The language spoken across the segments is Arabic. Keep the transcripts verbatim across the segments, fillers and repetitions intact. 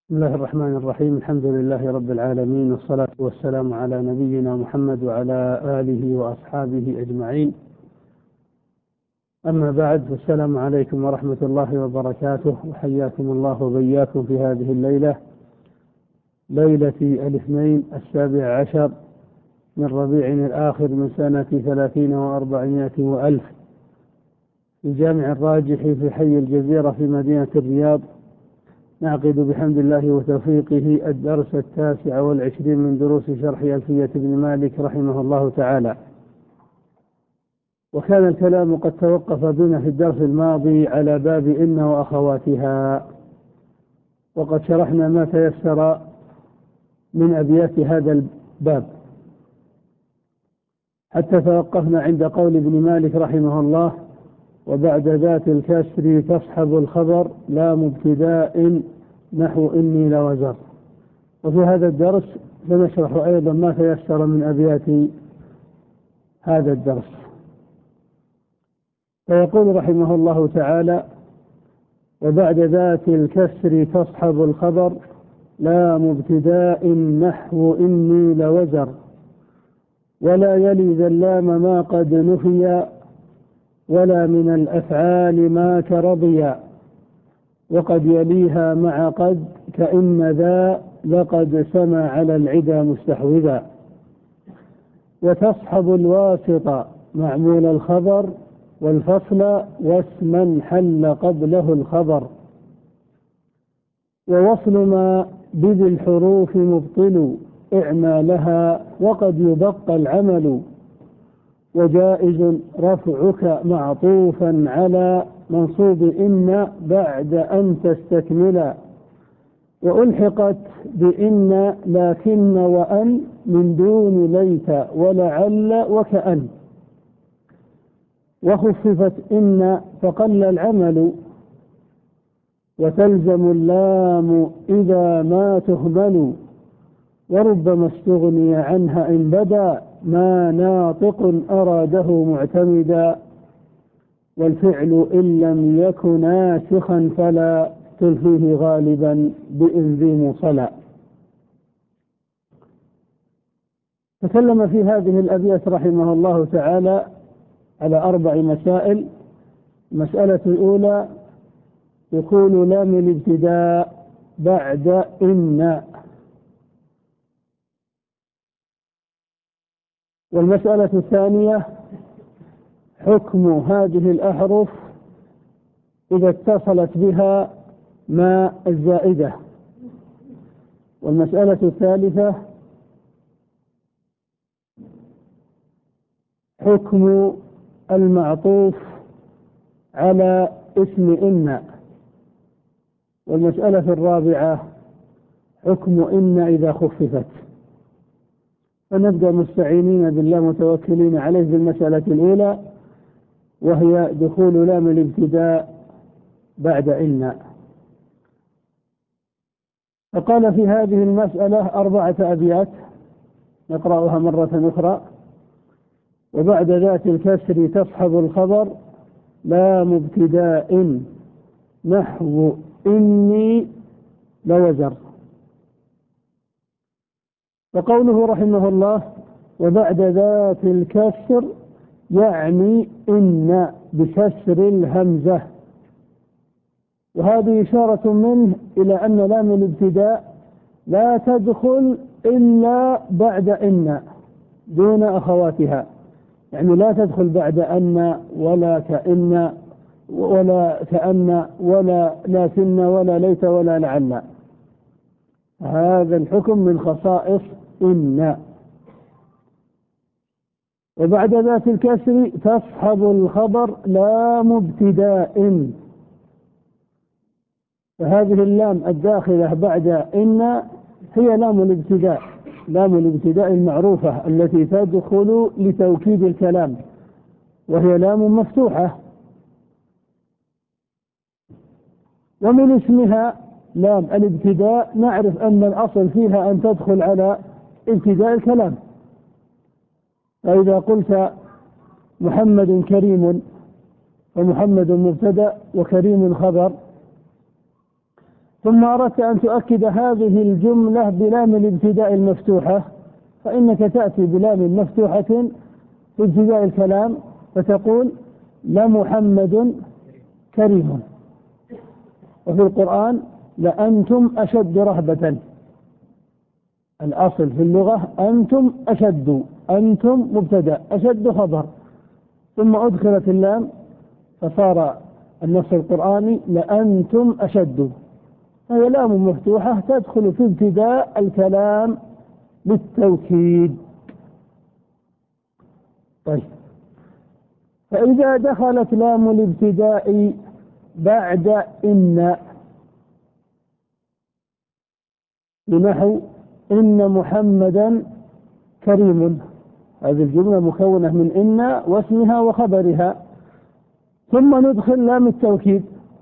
بسم الله الرحمن الرحيم. الحمد لله رب العالمين، والصلاة والسلام على نبينا محمد وعلى آله وأصحابه أجمعين. أما بعد، فالسلام عليكم ورحمة الله وبركاته، وحياكم الله وبياكم في هذه الليلة، ليلة الاثنين السابع عشر من ربيع الآخر من سنة ثلاثين وأربعمائة وألف، في جامع الراجح في حي الجزيرة في مدينة الرياض. نعقد بحمد الله وتوفيقه الدرس التاسع والعشرين من دروس شرح ألفية بن مالك رحمه الله تعالى. وكان الكلام قد توقف بنا في الدرس الماضي على باب إن وأخواتها، وقد شرحنا ما تيسر من أبيات هذا الباب حتى توقفنا عند قول ابن مالك رحمه الله: وبعد ذات الكسر تصحب الخبر لا مبتداء نحو إني لوزر. وفي هذا الدرس سنشرح أيضا ما تيسر من أبيات هذا الدرس. فيقول رحمه الله تعالى: وبعد ذات الكسر تصحب الخبر لا مبتداء نحو إني لوزر، ولا يلي ذا اللام ما قد نفي، ولا من الأفعال ما كرضيا، وقد يليها مع قد كإن ذا لقد سمى على العدا مستحوذا. وتصحب الواسط معمول الخبر والفصل واسما حل قبله الخبر، ووصل ما بذي الحروف مبطل إعمالها وقد يبقى العمل، وجائز رفعك معطوفا على منصوب إن بعد أن تستكملا، وألحقت بإن لكن وأن من دون ليت ولعل وكأن، وخففت إن فقل العمل، وتلزم اللام إذا ما تهمل، وربما استغني عنها إن بدا ما ناطق أراده معتمدا، والفعل إن لم يكن ناسخا فلا تلفيه غالبا بإن ذي مصلا. تكلم في هذه الأبيات رحمه الله تعالى على أربع مسائل. المسألة الأولى دخول لام الابتداء بعد إن، والمسألة الثانية حكم هذه الأحرف إذا اتصلت بها ما الزائدة، والمسألة الثالثة حكم المعطوف على اسم إن، والمسألة الرابعة حكم إن إذا خففت. فنبدأ مستعينين بالله متوكلين عليه بالمسألة الأولى، وهي دخول لام الابتداء بعد إن. فقال في هذه المسألة أربعة أبيات نقرأها مرة أخرى: وبعد ذات الكسر تصحب الخبر لا مبتداء نحو إني لوزر. فقوله رحمه الله وبعد ذات الكسر يعني إن بكسر الهمزة، وهذه إشارة منه إلى أن لام الابتداء لا تدخل إلا بعد إن دون أخواتها، يعني لا تدخل بعد أن ولا كأن ولا كأن ولا لكن ولا ليت ولا لعل. هذا الحكم من خصائص إن. وبعد ذات الكسر تصحب الخبر لا مبتداء، فهذه اللام الداخلة بعد إن هي لام الابتداء، لام الابتداء المعروفة التي تدخل لتوكيد الكلام، وهي لام مفتوحة. ومن اسمها لام الابتداء نعرف أن الأصل فيها أن تدخل على ابتداء الكلام. فإذا قلت محمد كريم فمحمد مبتدأ وكريم خبر، ثم أردت أن تؤكد هذه الجملة بلام الابتداء المفتوحة، فإنك تأتي بلام مفتوحة في ابتداء الكلام فتقول لمحمد كريم. وفي القرآن لأنتم أشد رهبة. الأصل في اللغة أنتم أشد، أنتم مبتدأ، أشد خبر، ثم أدخلت اللام فصار النص القرآني لأنتم أشد. هي لام مفتوحة تدخل في ابتداء الكلام بالتوكيد. طيب، فإذا دخلت لام الابتداء بعد إن بنحو إن محمدا كريم، هذه الجملة مكونة من إن واسمها وخبرها، ثم ندخل لام التوكيد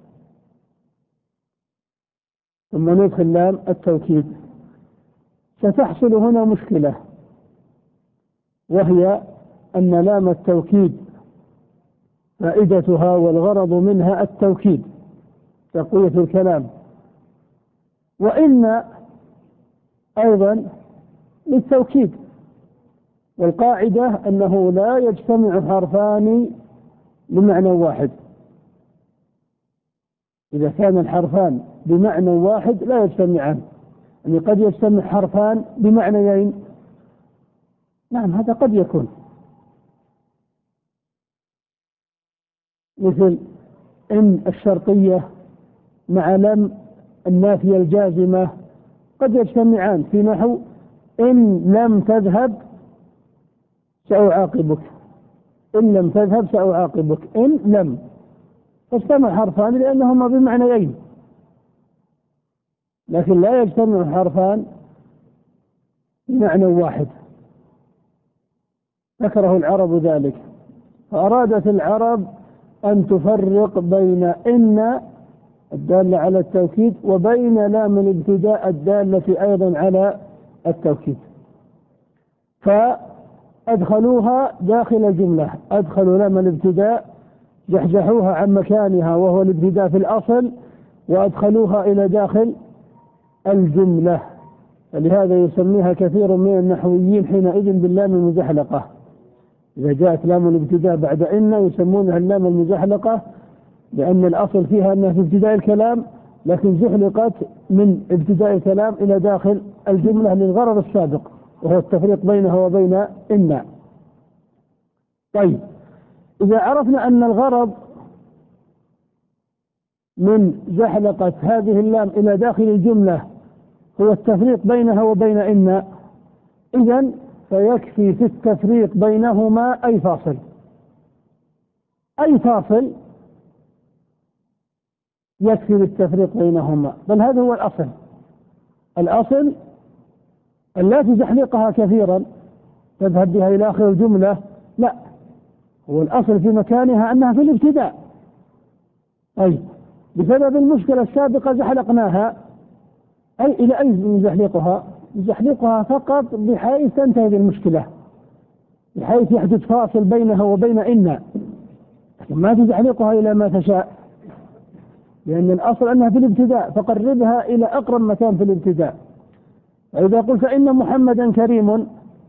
ثم ندخل لام التوكيد ستحصل هنا مشكلة، وهي أن لام التوكيد فائدتها والغرض منها التوكيد، تقوية الكلام، وإن أيضا للتوكيد. والقاعدة أنه لا يجتمع حرفان بمعنى واحد. إذا كان الحرفان بمعنى واحد لا يجتمعان، يعني قد يجتمع حرفان بمعنيين، نعم هذا قد يكون، مثل إن الشرطية مع لم النافية الجازمة قد يجتمعان في نحو إن لم تذهب سأعاقبك، إن لم تذهب سأعاقبك، إن لم، فاجتمع حرفان لأنهما بمعنيين، لكن لا يجتمع حرفان بمعنى واحد. ذكره العرب ذلك، فأرادت العرب أن تفرق بين إن الدالة على التوكيد وبين لام الابتداء الدالة أيضا على التوكيد، فأدخلوها داخل الجملة، أدخلوا لام الابتداء، جحجحوها عن مكانها وهو الابتداء في الأصل، وأدخلوها إلى داخل الجملة، فلهذا يسميها كثير من النحويين حينئذ باللام المزحلقة. إذا جاءت لام الابتداء بعد إن يسمونها اللام المزحلقة، لأن الأصل فيها أنها في ابتداء الكلام، لكن زحلقت من ابتداء الكلام إلى داخل الجملة للغرض السابق وهو التفريق بينها وبين إن. طيب، إذا عرفنا أن الغرض من زحلقة هذه اللام إلى داخل الجملة هو التفريق بينها وبين إن، إذن فيكفي في التفريق بينهما أي فاصل، أي فاصل يكفي للتفريق بينهما، بل هذا هو الأصل. الأصل أن لا تزحلقها كثيرا تذهب بها إلى آخر الجملة، لا، هو الأصل في مكانها أنها في الابتداء. أي بسبب المشكلة السابقة زحلقناها، أي إلى أي نزحلقها؟ نزحلقها فقط بحيث تنتهي المشكلة، بحيث يحدث فاصل بينها وبين إن، لكن ما تزحلقها إلى ما تشاء، لأن الأصل أنها في الابتداء، فقربها إلى أقرب مكان في الابتداء. فإذا قلت إن محمدا كريم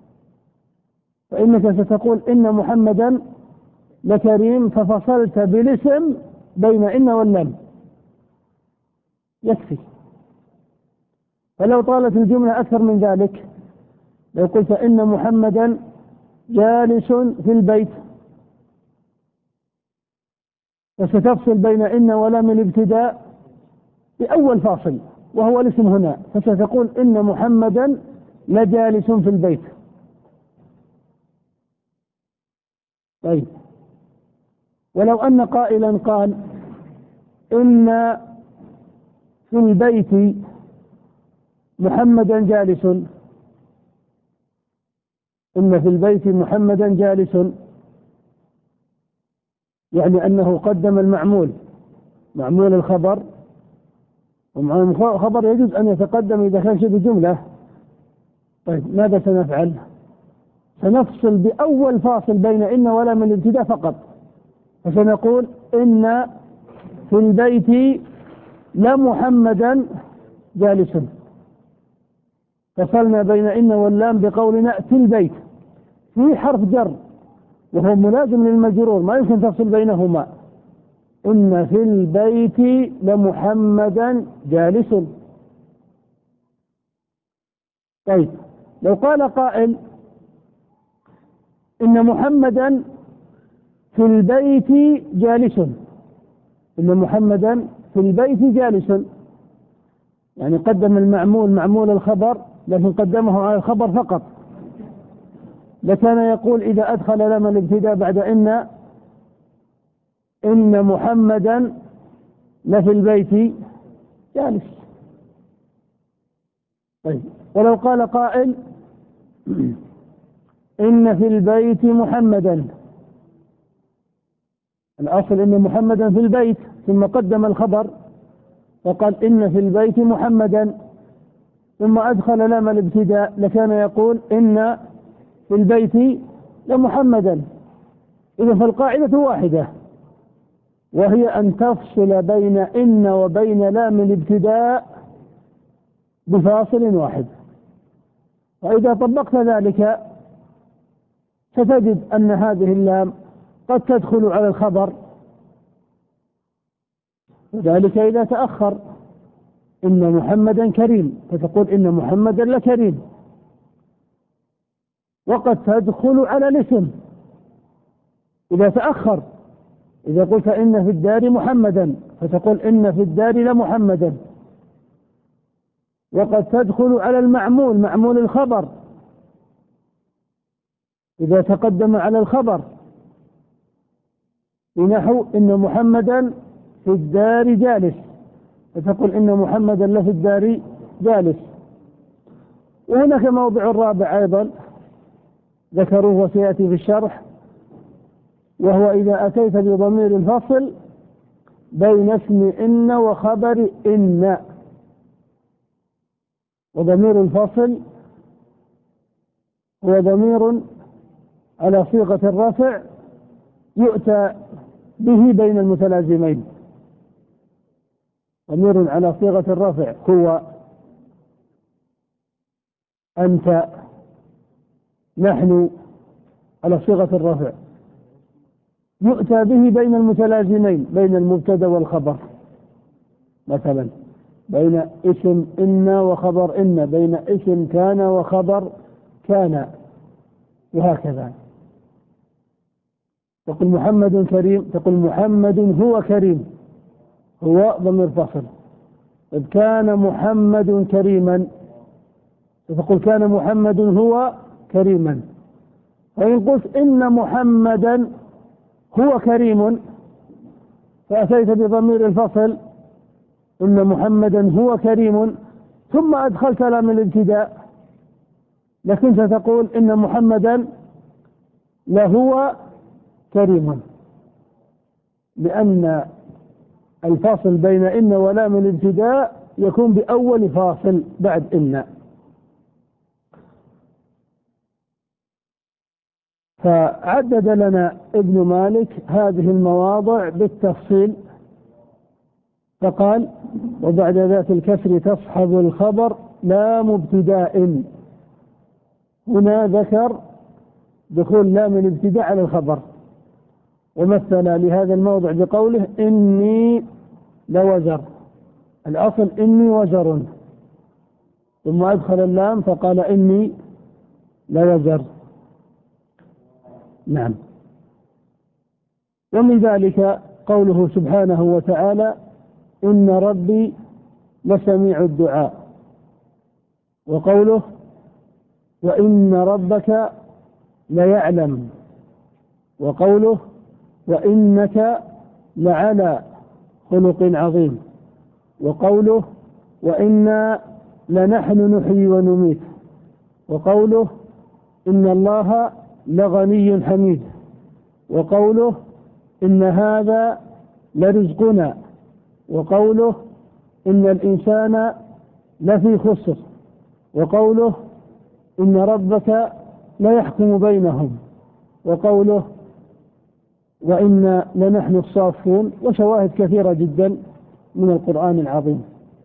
فإنك ستقول إن محمدا لكريم، ففصلت بالاسم بين إن واللم، يكفي. فلو طالت الجملة أكثر من ذلك، لو قلت إن محمدا جالس في البيت، فستفصل بين إن ولام الابتداء بأول فاصل وهو الاسم هنا، فستقول إن محمدا لجالس في البيت. طيب، ولو أن قائلا قال إن في البيت محمدا جالس، إن في البيت محمدا جالس، يعني أنه قدم المعمول، معمول الخبر، ومعمول الخبر يجوز أن يتقدم إذا كان شبه جملة. طيب، ماذا سنفعل؟ سنفصل بأول فاصل بين إن ولام الابتداء فقط، فسنقول إن في البيت لمحمدا جالس. فصلنا بين إن واللام بقولنا في البيت، في حرف جر وهو ملازم للمجرور ما يمكن تفصل بينهما. إن في البيت لمحمدا جالس. طيب لو قال قائل إن محمدا في البيت جالس، إن محمدا في البيت جالس، يعني قدم المعمول معمول الخبر لكن قدمه على الخبر فقط، لكان يقول إذا أدخل لام الابتداء بعد إن إن محمدا لفي البيت جالس. طيب ولو قال قائل إن في البيت محمدا، الأصل إن محمدا في البيت ثم قدم الخبر فقال إن في البيت محمدا ثم أدخل لام الابتداء، لكان يقول إن في البيت لمحمدا. إذا فالقاعدة واحدة وهي أن تفصل بين إن وبين لام الابتداء بفاصل واحد. وإذا طبقت ذلك ستجد أن هذه اللام قد تدخل على الخبر، وذلك إذا تأخر إن محمدا كريم فتقول إن محمدا لكريم، وقد تدخل على الاسم إذا تأخر، إذا قلت إن في الدار محمدا فتقول إن في الدار لمحمدا، وقد تدخل على المعمول معمول الخبر إذا تقدم على الخبر بنحو إن محمدا في الدار جالس فتقول إن محمدا لفي الدار جالس. وهناك موضع رابع أيضا ذكروه وسيأتي في الشرح، وهو إذا أتيت بضمير الفصل بين اسم إن وخبر إن. وضمير الفصل هو ضمير على صيغة الرفع يؤتى به بين المتلازمين. ضمير على صيغة الرفع هو أنت نحن على صيغة الرفع يؤتى به بين المتلازمين بين المبتدا والخبر، مثلا بين اسم إن وخبر إن، بين اسم كان وخبر كان، وهكذا. تقول محمد كريم تقول محمد هو كريم، هو ضمير فصل. إذ كان محمد كريما تقول كان محمد هو كريما. وإن قلت إن محمدا هو كريم فأتيت بضمير الفصل إن محمدا هو كريم ثم أدخلت لام الابتداء، لكن ستقول إن محمدا لهو كريم، لأن الفاصل بين إن ولام الابتداء يكون بأول فاصل بعد إن. فعدد لنا ابن مالك هذه المواضع بالتفصيل فقال وبعد ذات الكسر تصحب الخبر لام ابتداء. هنا ذكر دخول لام الابتداء على الخبر، ومثل لهذا الموضع بقوله إني لوزر، الأصل إني وزر، ثم أدخل اللام فقال إني لوزر. نعم. ومن ذلك قوله سبحانه وتعالى إن ربي لسميع الدعاء، وقوله وإن ربك ليعلم، وقوله وإنك لعلى خلق عظيم، وقوله وإنا لنحن نحيي ونميت، وقوله إن الله لغني حميد، وقوله إن هذا لرزقنا، وقوله إن الإنسان لفي خسر، وقوله إن ربك ليحكم بينهم، وقوله وإنا لنحن الصافون، وشواهد كثيرة جدا من القرآن العظيم.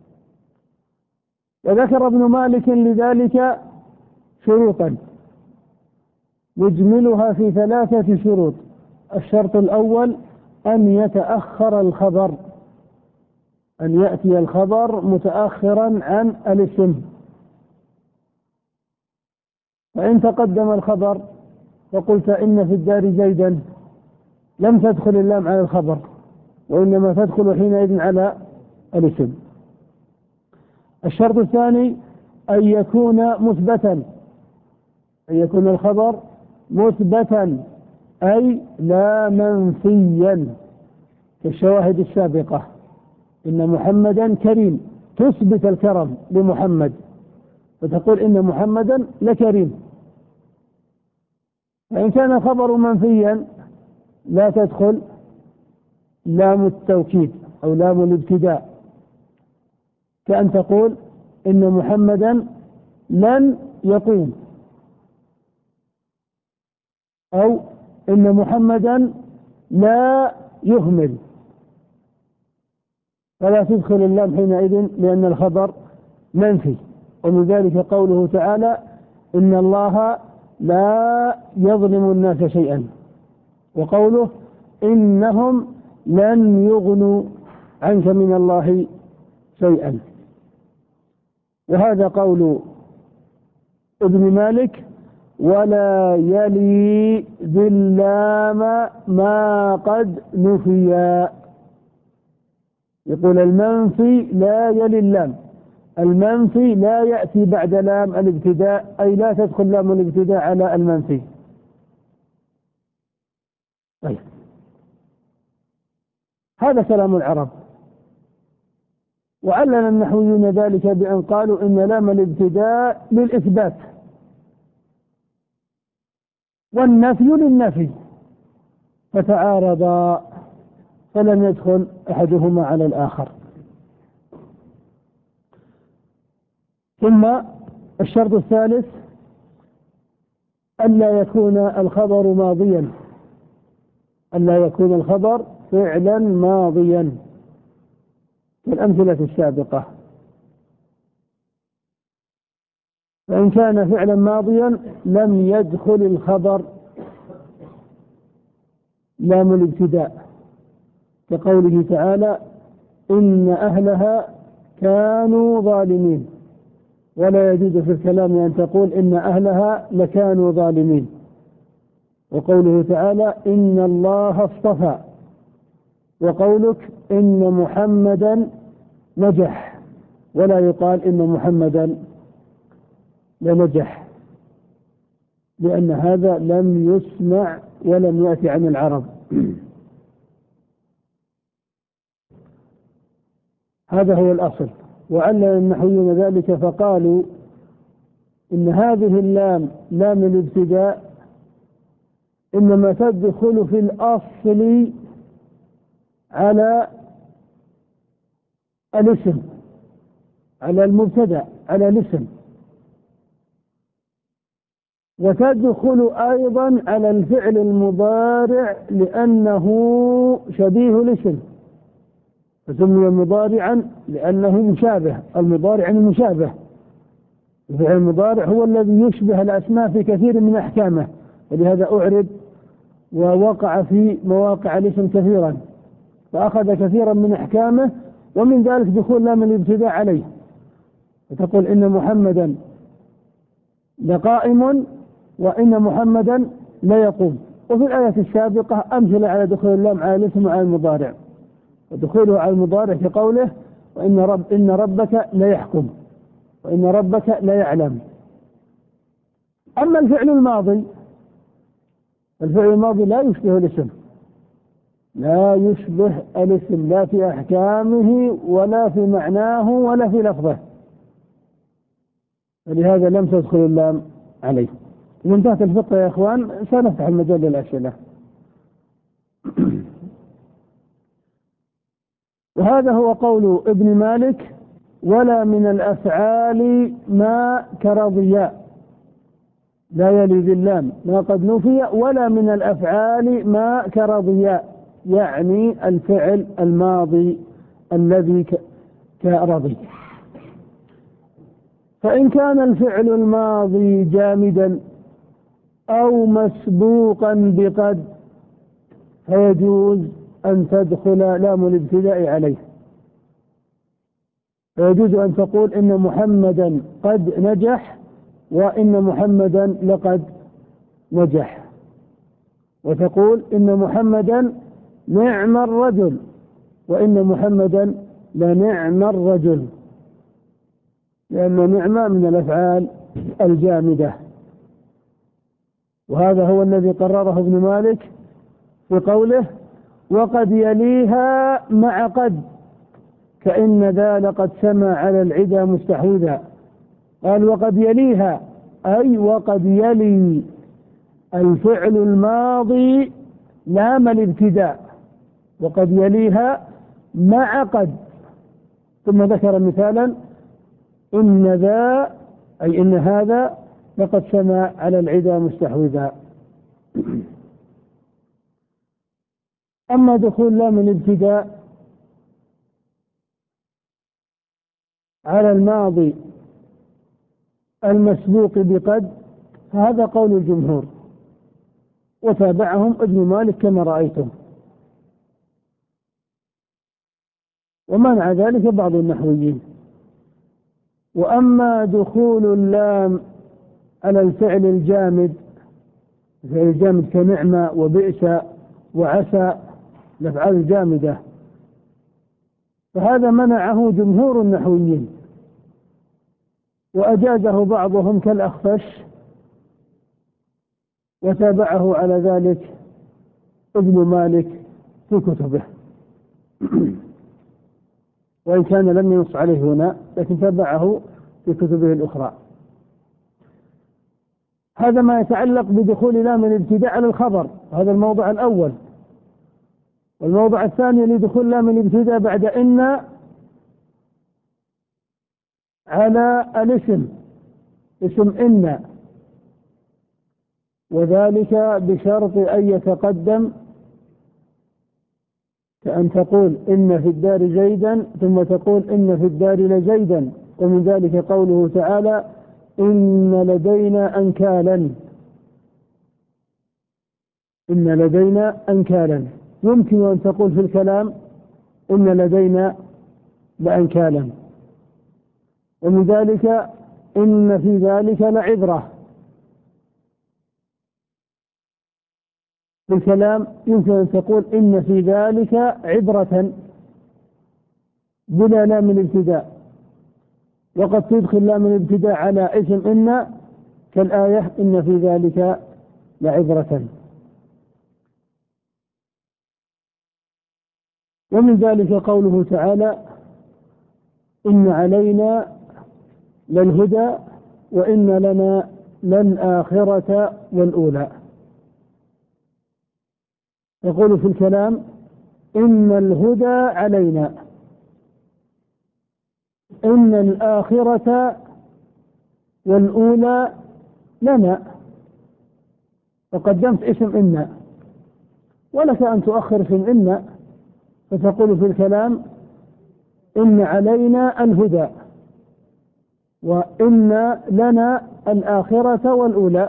وذكر ابن مالك لذلك شروطا يجملها في ثلاثة شروط. الشرط الأول أن يتأخر الخبر، أن يأتي الخبر متأخرا عن الاسم. فإن تقدم الخبر وقلت إن في الدار زيدا لم تدخل اللام على الخبر، وإنما تدخل حينئذ على الاسم. الشرط الثاني أن يكون مثبتا، أن يكون الخبر مثبتا أي لا منفيا، كالشواهد السابقة: إن محمدا كريم، تثبت الكرم لمحمد وتقول إن محمدا لكريم. فإن كان الخبر منفيا لا تدخل لام التوكيد أو لام الابتداء، كأن تقول إن محمدا لن يقوم، أو إن محمدا لا يهمل، فلا تدخل اللام حينئذ لأن الخبر منفي. ومن ذلك قوله تعالى: إن الله لا يظلم الناس شيئا، وقوله: إنهم لن يغنوا عنك من الله شيئا. وهذا قول ابن مالك: ولا يلي ذي اللام ما قد نفيا. يقول المنفي لا يلي اللام، المنفي لا يأتي بعد لام الابتداء، أي لا تدخل لام الابتداء على المنفي. طيب، هذا كلام العرب. وعلل النحويون ذلك بأن قالوا إن لام الابتداء للإثبات والنفي للنفي، فتعارضا فلم يدخل أحدهما على الآخر. ثم الشرط الثالث ألا يكون الخبر ماضيا، ألا يكون الخبر فعلا ماضيا كالأمثلة السابقة. فإن كان فعلا ماضيا لم يدخل الخبر لام الابتداء، كقوله تعالى: إن أهلها كانوا ظالمين، ولا يجوز في الكلام أن تقول إن أهلها لكانوا ظالمين. وقوله تعالى: إن الله اصطفى، وقولك إن محمدا نجح، ولا يقال إن محمدا لنجح، لأن هذا لم يسمع ولم يأتي عن العرب. هذا هو الأصل. وعلل النحويون ذلك فقالوا إن هذه اللام لام الابتداء إنما تدخل في الأصل على الاسم، على المبتدأ، على الاسم، وتدخل أيضا على الفعل المضارع لأنه شبيه الاسم، فسمي مضارعا لأنه مشابه. المضارع المشابه، الفعل المضارع هو الذي يشبه الأسماء في كثير من أحكامه، ولهذا أعرب ووقع في مواقع الاسم كثيرا، فأخذ كثيرا من أحكامه، ومن ذلك دخول لام الابتداء عليه، فتقول إن محمدا لقائم وإن محمدا لا يقوم. وفي الآية السابقة أمثلة على دخول اللام على الاسم وعلى المضارع، ودخوله على المضارع في قوله: وإن رب إن ربك لا يحكم، وإن ربك لا يعلم. أما الفعل الماضي، الفعل الماضي لا يشبه الاسم، لا يشبه الاسم لا في أحكامه ولا في معناه ولا في لفظه، فلهذا لم تدخل اللام عليه. ومن تحت الفقه يا إخوان سنفتح المجال للأسئلة. وهذا هو قول ابن مالك: ولا من الأفعال ما كرضيا، لا يلي ذي اللام ما قد نفي، ولا من الأفعال ما كرضيا، يعني الفعل الماضي الذي كرضي. فإن كان الفعل الماضي جامدا أو مسبوقا بقد فيجوز أن تدخل لام الابتداء عليه، فيجوز أن تقول إن محمدا قد نجح وإن محمدا لقد نجح، وتقول إن محمدا نعم الرجل وإن محمدا لنعم الرجل، لأن نعمة من الأفعال الجامدة. وهذا هو الذي قرره ابن مالك في قوله وقد يليها مع قد كأن ذا لقد سمع على العدا مستحوذا. قال وقد يليها أي وقد يلي الفعل الماضي لام الابتداء، وقد يليها مع قد. ثم ذكر مثالا إن ذا أي إن هذا لقد سمع على العدا مستحوذا. أما دخول لام الابتداء على الماضي المسبوق بقد فهذا قول الجمهور، وتابعهم ابن مالك كما رأيتم، ومنع ذلك بعض النحويين. وأما دخول اللام على الفعل الجامد، الفعل الجامد كنعمة وبئس وعسى، الأفعال الجامدة، فهذا منعه جمهور النحويين، وأجازه بعضهم كالأخفش، وتابعه على ذلك ابن مالك في كتبه. وإن كان لم ينص عليه هنا لكن تابعه في كتبه الأخرى. هذا ما يتعلق بدخول لام الابتداء على الخبر، هذا الموضع الأول. والموضع الثاني لدخول لام الابتداء بعد إن على الاسم، اسم إن، وذلك بشرط أن يتقدم، كأن تقول إن في الدار زيدا ثم تقول إن في الدار لزيدا. ومن ذلك قوله تعالى إن لدينا أنكالا، إن لدينا أنكالا. يمكن أن تقول في الكلام إن لدينا لأنكالا. ومن ذلك إن في ذلك لعبرة، في الكلام يمكن أن تقول إن في ذلك عبرة بلا لام الابتداء، وقد تدخل لام الابتداء على اسم إن كالآية إن في ذلك لعبرة. ومن ذلك قوله تعالى إن علينا للهدى وإن لنا للآخرة والأولى. يقول في الكلام إن الهدى علينا، إن الآخرة والأولى لنا، فقدمت اسم إن، ولك أن تؤخر اسم إن فتقول في الكلام إن علينا الهدى وإن لنا الآخرة والأولى.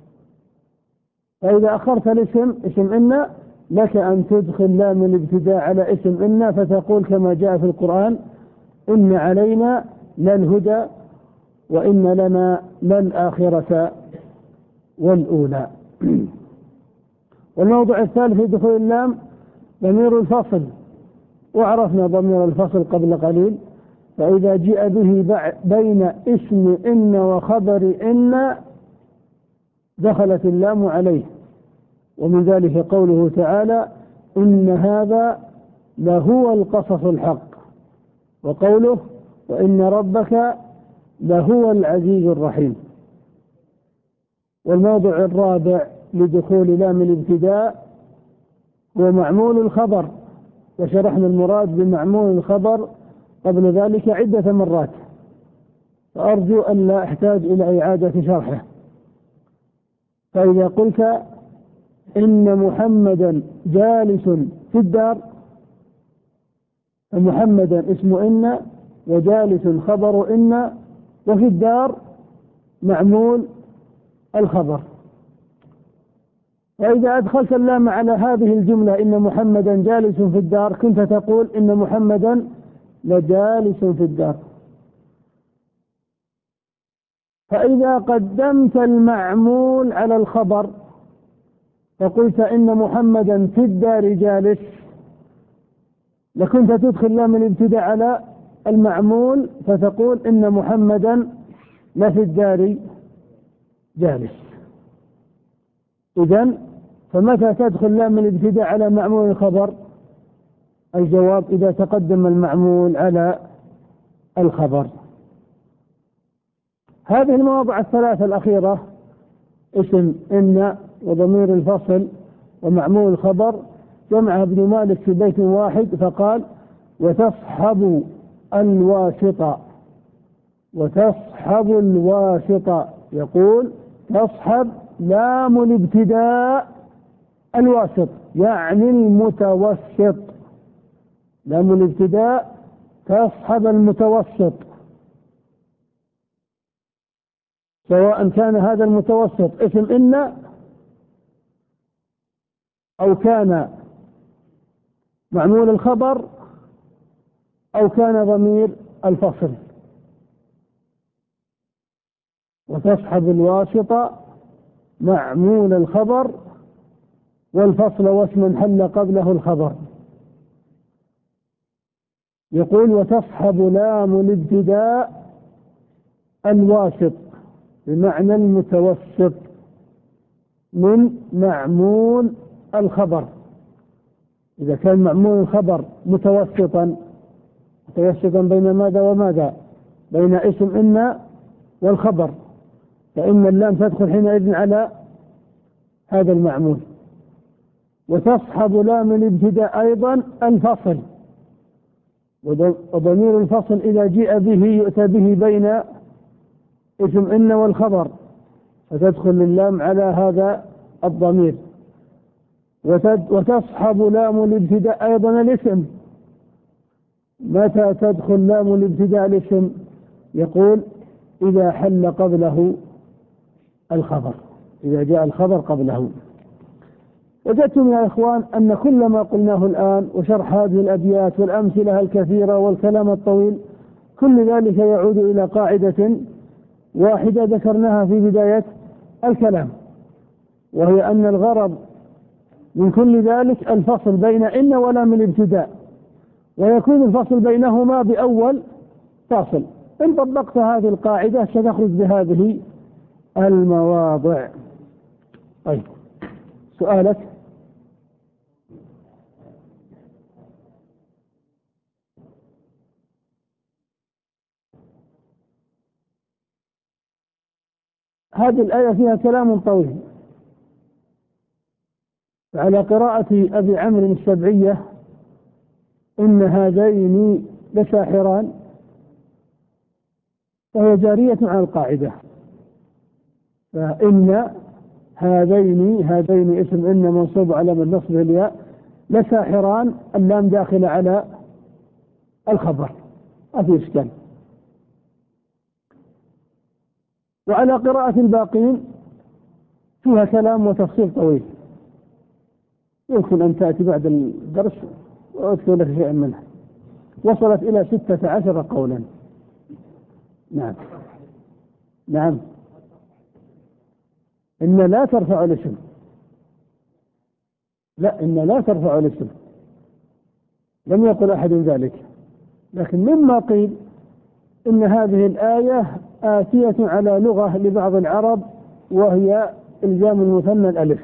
فإذا أخرت الاسم اسم إن لك أن تدخل لام الابتداء على اسم إن فتقول كما جاء في القرآن إن علينا للهدى وإن لنا للآخرة والأولى. والموضوع الثالث في دخول اللام ضمير الفصل، وعرفنا ضمير الفصل قبل قليل، فإذا جاء به بين اسم إن وخبر إن دخلت اللام عليه. ومن ذلك قوله تعالى إن هذا لهو القصص الحق، وقوله وإن ربك لهو العزيز الرحيم. والموضع الرابع لدخول لام الابتداء هو معمول الخبر، وشرحنا المراد بمعمول الخبر قبل ذلك عدة مرات، فأرجو أن لا أحتاج إلى إعادة شرحه. فإذا قلت إن محمدا جالس في الدار محمدا اسم إن، وجالس خبر إن، وفي الدار معمول الخبر. وإذا أدخلت اللام على هذه الجملة إن محمدا جالس في الدار كنت تقول إن محمدا لجالس في الدار. فإذا قدمت المعمول على الخبر فقلت إن محمدا في الدار جالس، لكنت تدخل لام الابتداء على المعمول فتقول إن محمدا لفي الدار جالس. إذن فمتى تدخل لام الابتداء على معمول الخبر؟ الجواب إذا تقدم المعمول على الخبر. هذه المواضع الثلاثة الأخيرة اسم إن وضمير الفصل ومعمول الخبر جمعها ابن مالك في بيت واحد فقال وتصحب الواسطة. وتصحب الواسطة يقول تصحب لام الابتداء الواسط يعني المتوسط. لام الابتداء تصحب المتوسط، سواء كان هذا المتوسط اسم إن أو كان معمول الخبر أو كان ضمير الفصل. وتصحب الواسطة معمول الخبر والفصل واسم حل قبله الخبر. يقول وتصحب لام الابتداء الواسط بمعنى المتوسط من معمول الخبر. إذا كان معمول الخبر متوسطا متوسطا بين ماذا وماذا؟ بين اسم إن والخبر، فإن اللام تدخل حينئذ على هذا المعمول. وتصحب لام الابتداء أيضا الفصل، وضمير الفصل إذا جاء به يؤتى به بين اسم إن والخبر فتدخل اللام على هذا الضمير. وتصحب لام الابتداء أيضا الاسم. متى تدخل لام الابتداء الاسم؟ يقول إذا حل قبله الخبر، إذا جاء الخبر قبله. وجدتم يا إخوان أن كل ما قلناه الآن وشرح هذه الأبيات والأمثلة الكثيرة والكلام الطويل كل ذلك يعود إلى قاعدة واحدة ذكرناها في بداية الكلام، وهي أن الغرض من كل ذلك الفصل بين إن ولام الابتداء، ويكون الفصل بينهما بأول فاصل. إن طبقت هذه القاعدة ستخرج بهذه المواضع. طيب سؤالك. هذه الآية فيها كلام طويل. على قراءة أبي عمرو السبعية إن هذين لساحران، وهي جارية على القاعدة. فإن هذين هذين اسم إن منصوب على من نصبه الياء، لساحران اللام داخل على الخبر ما في إشكال. وعلى قراءة الباقين فيها كلام وتفصيل طويل، يمكن أن تأتي بعد الدرس وأذكر لك شيئا منها. وصلت إلى ستة عشر قولا. نعم نعم. إن لا ترفع الاسم، لا إن لا ترفع الاسم، لم يقل أحد ذلك. لكن مما قيل إن هذه الآية آتية على لغة لبعض العرب وهي إلزام المثنى الألف.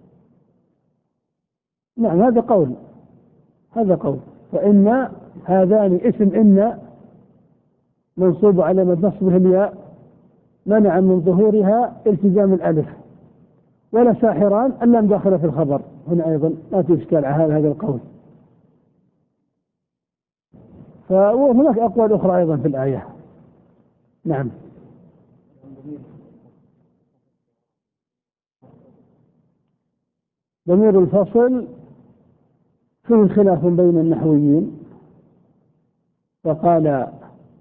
نعم هذا قول، هذا قول. فإن هذان اسم إن منصوب على من نصبه الياء منع من ظهورها التزام الألف، ولا ساحران اللام داخل في الخبر. هنا أيضا ما في إشكال على هذا القول. وهناك أقوال أخرى أيضا في الآية. نعم. ضمير الفصل فيه خلاف بين النحويين، فقال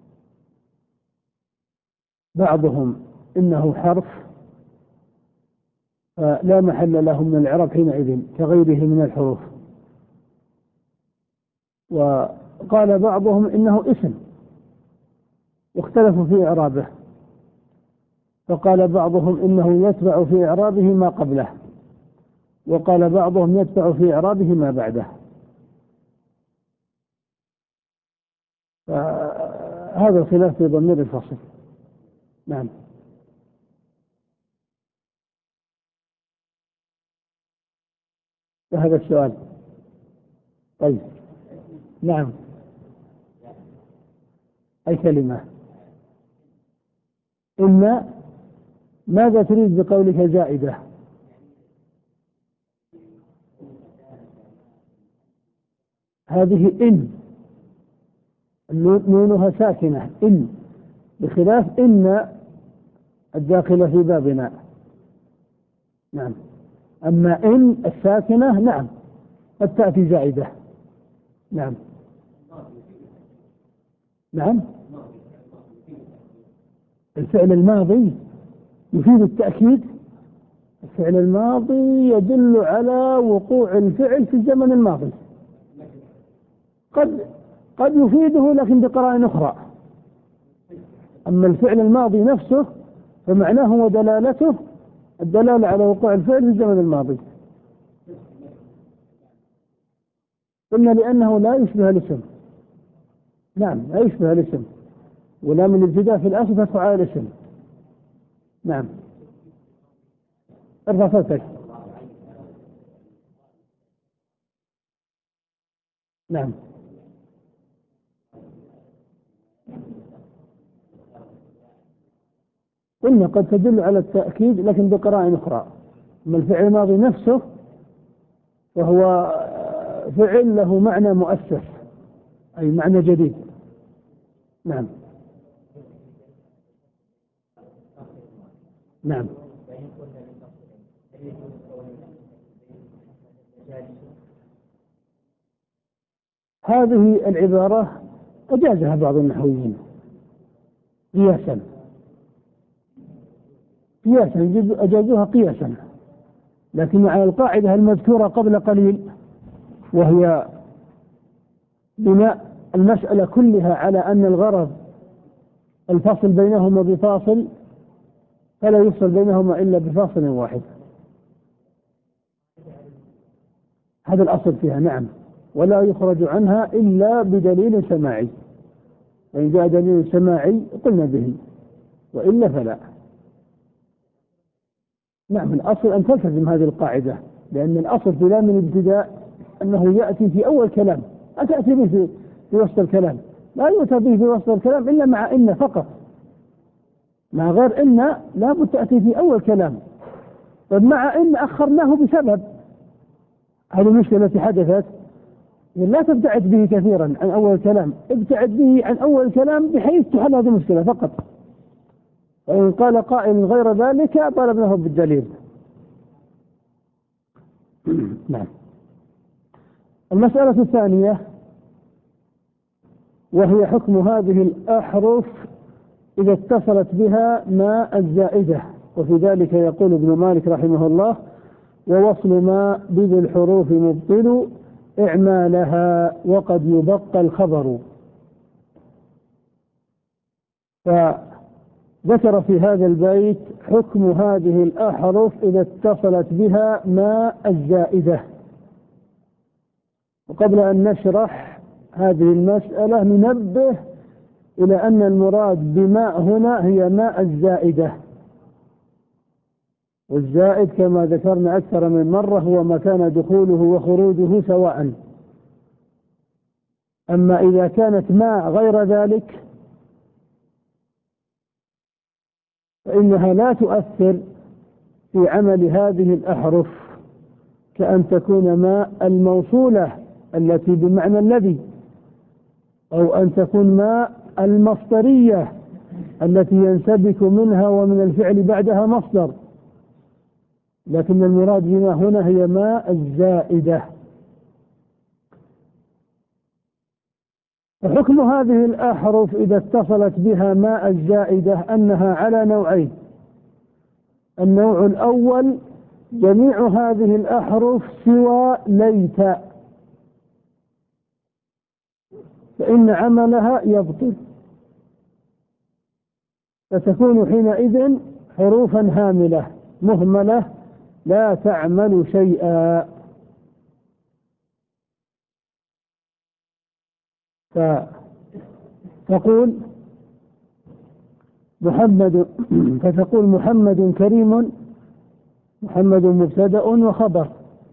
بعضهم إنه حرف فلا محل له من الإعراب حينئذ كغيره من الحروف، وقال بعضهم إنه اسم واختلفوا في إعرابه، فقال بعضهم إنه يتبع في إعرابه ما قبله، وقال بعضهم يتبع في إعرابه ما بعده. فهذا خلاف في ضمير الفصل. نعم. هذا السؤال. طيب. نعم. أي كلمة؟ إن ماذا تريد بقولك زائدة؟ هذه إن نونها ساكنة إن، بخلاف إن الداخلة في بابنا. نعم. أما إن الساكنة نعم قد تأتي زائدة. نعم. نعم. الفعل الماضي يفيد التأكيد. الفعل الماضي يدل على وقوع الفعل في الزمن الماضي، قد قد يفيده لكن بقرائن أخرى. أما الفعل الماضي نفسه فمعناه ودلالته الدلالة على وقوع الفعل في الزمن الماضي. قلنا لأنه لا يشبه الاسم. نعم لا يشبه الاسم، ولا من الابتداء في الأصل تدفع على الاسم. نعم. ارفع صوتك. نعم. قلنا قد تدل على التأكيد لكن بقرائن أخرى. أما الفعل الماضي نفسه وهو فعل له معنى مؤسس أي معنى جديد. نعم. نعم. هذه العبارة أجازها بعض النحويين قياسا قياسا أجازوها قياسا، لكن على القاعدة المذكورة قبل قليل وهي بناء المسألة كلها على أن الغرض الفصل بينهما بفاصل، فلا يفصل بينهما إلا بفاصل واحد. هذا الأصل فيها. نعم. ولا يخرج عنها إلا بدليل سماعي، وإن جاء دليل سماعي قلنا به وإلا فلا. نعم. الأصل أن تلتزم هذه القاعدة، لأن الأصل في لام الابتداء أنه يأتي في أول كلام، لا تأتي به في, في وسط الكلام، لا يؤتى به في وسط الكلام إلا مع إن فقط، مع غير إن لا بد تأتي في أول كلام. طيب مع إن أخرناه بسبب، هذه المشكلة التي حدثت، لا تبتعد به كثيرا عن أول كلام، ابتعد به عن أول كلام بحيث تحل هذه المشكلة فقط. وإن قال قائل غير ذلك طالبناه بالدليل. نعم. المسألة الثانية وهي حكم هذه الأحرف إذا اتصلت بها ما الزائدة، وفي ذلك يقول ابن مالك رحمه الله: ووصل ما بذي الحروف مبطل إعمالها وقد يبقى الخبر. فذكر في هذا البيت حكم هذه الأحرف إذا اتصلت بها ما الزائدة. وقبل أن نشرح هذه المسألة ننبه إلى أن المراد بماء هنا هي ماء الزائدة، والزائد كما ذكرنا أكثر من مرة هو ما كان دخوله وخروجه سواء. أما إذا كانت ماء غير ذلك فإنها لا تؤثر في عمل هذه الأحرف، كأن تكون ماء الموصولة التي بمعنى الذي، أو أن تكون ماء المصدرية التي ينسبك منها ومن الفعل بعدها مصدر، لكن المراد بما هنا هي ماء الزائدة. وحكم هذه الأحرف إذا اتصلت بها ماء الزائدة أنها على نوعين. النوع الأول جميع هذه الأحرف سوى ليت، فإن عملها يبطل، فتكون حينئذ حروفا هاملة مهملة لا تعمل شيئا. فتقول محمد فتقول محمد كريم، محمد مبتدأ وخبر،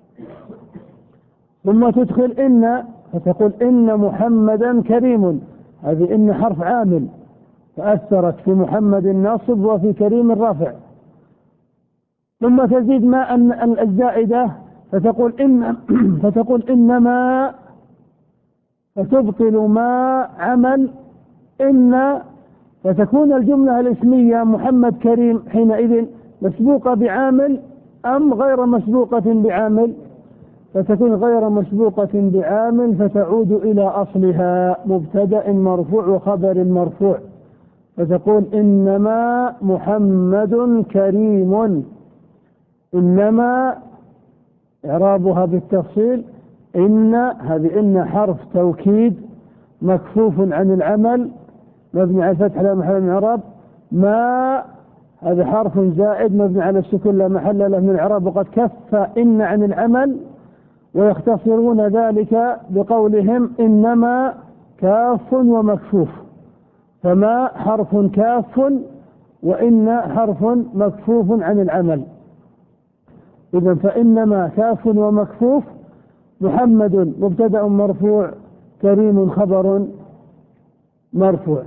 ثم تدخل إن فتقول إن محمدا كريم، هذه إن حرف عامل فأثرت في محمد الناصب وفي كريم الرافع. ثم تزيد ما أن الزائدة فتقول إن فتقول إنما، فتبطل ما عمل إن، فتكون الجملة الاسمية محمد كريم حينئذ مسبوقة بعامل أم غير مسبوقة بعامل؟ فتكون غير مسبوقة بعامل، فتعود إلى أصلها مبتدأ مرفوع وخبر مرفوع، فتقول إنما محمد كريم. إنما إعرابها بالتفصيل إن، هذه إن حرف توكيد مكفوف عن العمل مبني على الفتح لا محل من الإعراب. ما هذا حرف زائد مبني على السكون لا محل له من الإعراب، وقد كف إن عن العمل، ويختصرون ذلك بقولهم إنما كاف ومكفوف، فما حرف كاف وإن حرف مكفوف عن العمل. إذن فإنما كاف ومكفوف، محمد مبتدأ مرفوع، كريم خبر مرفوع.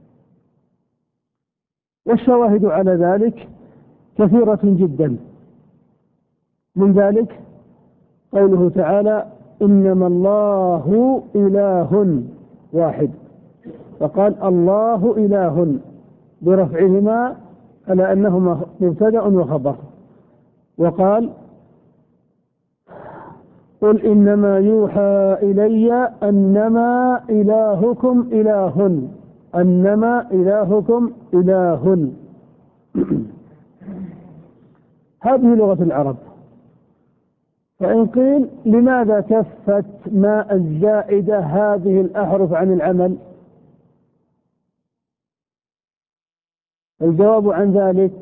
والشواهد على ذلك كثيرة جدا، من ذلك قوله تعالى إنما الله إله واحد، فقال الله إله برفعهما على أنهما مبتدأ وخبر. وقال قل إنما يوحى إلي أنما إلهكم إله، أنما إلهكم إله. هذه لغة العرب. فإن قيل لماذا كفت ماء الزائدة هذه الأحرف عن العمل؟ الجواب عن ذلك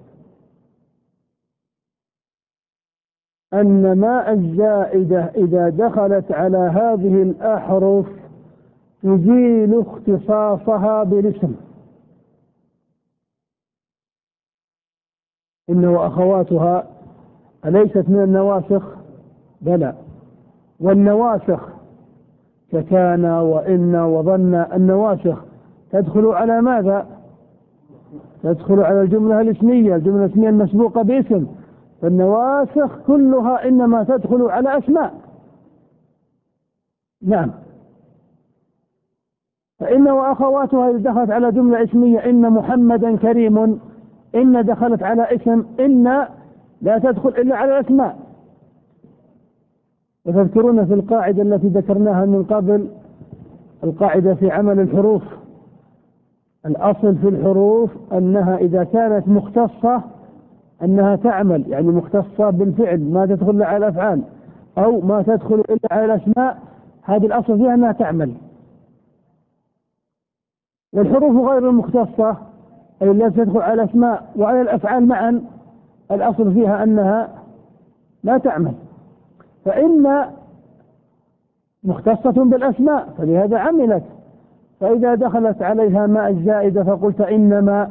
أن ماء الزائدة إذا دخلت على هذه الأحرف تزيل اختصاصها بالاسم. إن وأخواتها أليست من النواسخ؟ بلى، والنواسخ ككان وإن وظن النواسخ تدخل على ماذا؟ تدخل على الجملة الاسمية، الجملة الاسمية المسبوقة باسم، فالنواسخ كلها إنما تدخل على أسماء. نعم، فإن وأخواتها إذا دخلت على جملة اسمية إن محمدا كريم، إن دخلت على اسم، إن لا تدخل إلا على الأسماء. وتذكرون في القاعدة التي ذكرناها من قبل، القاعدة في عمل الحروف، الأصل في الحروف أنها إذا كانت مختصة أنها تعمل، يعني مختصة بالفعل ما تدخل على الأفعال، أو ما تدخل إلا على الأسماء، هذه الأصل فيها أنها تعمل. والحروف غير المختصة أي التي تدخل على الأسماء وعلى الأفعال معا، الأصل فيها أنها لا تعمل. فإن مختصة بالأسماء فلهذا عملت، فإذا دخلت عليها ماء الزائدة فقلت إنما،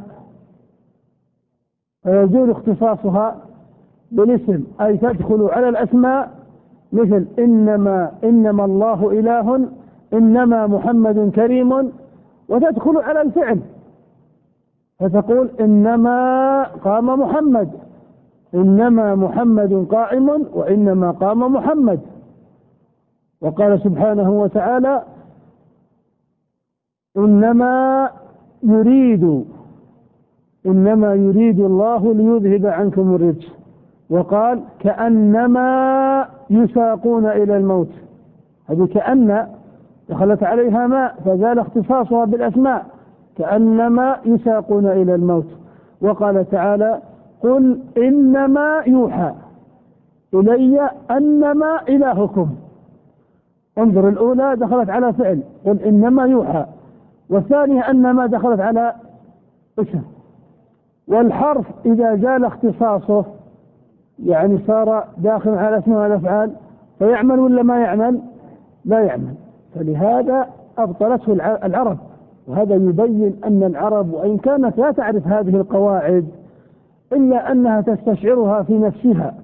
فيزول اختصاصها بالاسم، أي تدخل على الأسماء، مثل إنما إنما الله إله، إنما محمد كريم، وتدخل على الفعل فتقول إنما قام محمد، إنما محمد قائم، وإنما قام محمد. وقال سبحانه وتعالى إنما يريد إنما يريد الله ليذهب عنكم الرجس، وقال كأنما يساقون إلى الموت. هذه كأن دخلت عليها ماء فزال اختصاصها بالأسماء كأنما يساقون إلى الموت. وقال تعالى قل إنما يوحى إلي أنما إلهكم. انظر، الأولى دخلت على فعل قل إنما يوحى، والثانية أنما دخلت على اسم. والحرف إذا زال اختصاصه يعني صار داخل على اسمه والأفعال فيعمل ولا ما يعمل؟ لا يعمل. فلهذا أبطلته العرب. وهذا يبين أن العرب وإن كانت لا تعرف هذه القواعد إلا أنها تستشعرها في نفسها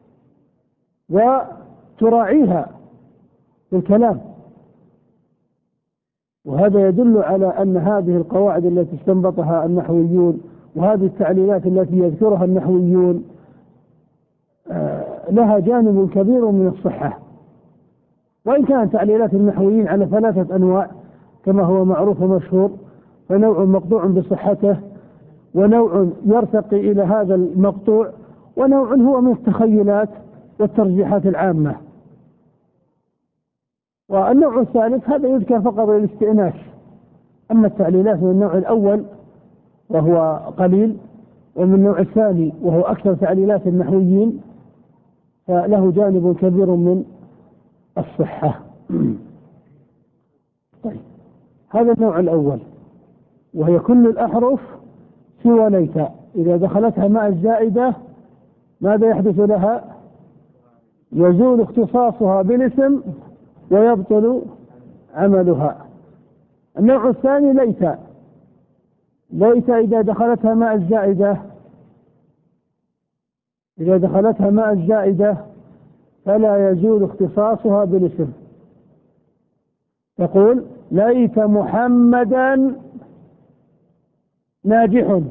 وتراعيها في الكلام. وهذا يدل على أن هذه القواعد التي استنبطها النحويون وهذه التعليلات التي يذكرها النحويون لها جانب كبير من الصحة. وإن كانت تعليلات النحويين على ثلاثة أنواع كما هو معروف ومشهور، فنوع مقطوع بصحته، ونوع يرتقي إلى هذا المقطوع، ونوع هو من التخيلات والترجيحات العامة. والنوع الثالث هذا يذكر فقط للاستئناس. أما التعليلات من النوع الأول وهو قليل، ومن النوع الثاني وهو أكثر تعليلات النحويين، فله جانب كبير من الصحة. طيب، هذا النوع الأول، وهي كل الأحرف سوى ليت إذا دخلتها مع الزائدة ماذا يحدث لها؟ يزول اختصاصها بالاسم ويبطل عملها. النوع الثاني ليت. ليت إذا دخلتها مع الزائدة إذا دخلتها مع الزائدة فلا يزول اختصاصها بالاسم. تقول ليت محمدا ناجح.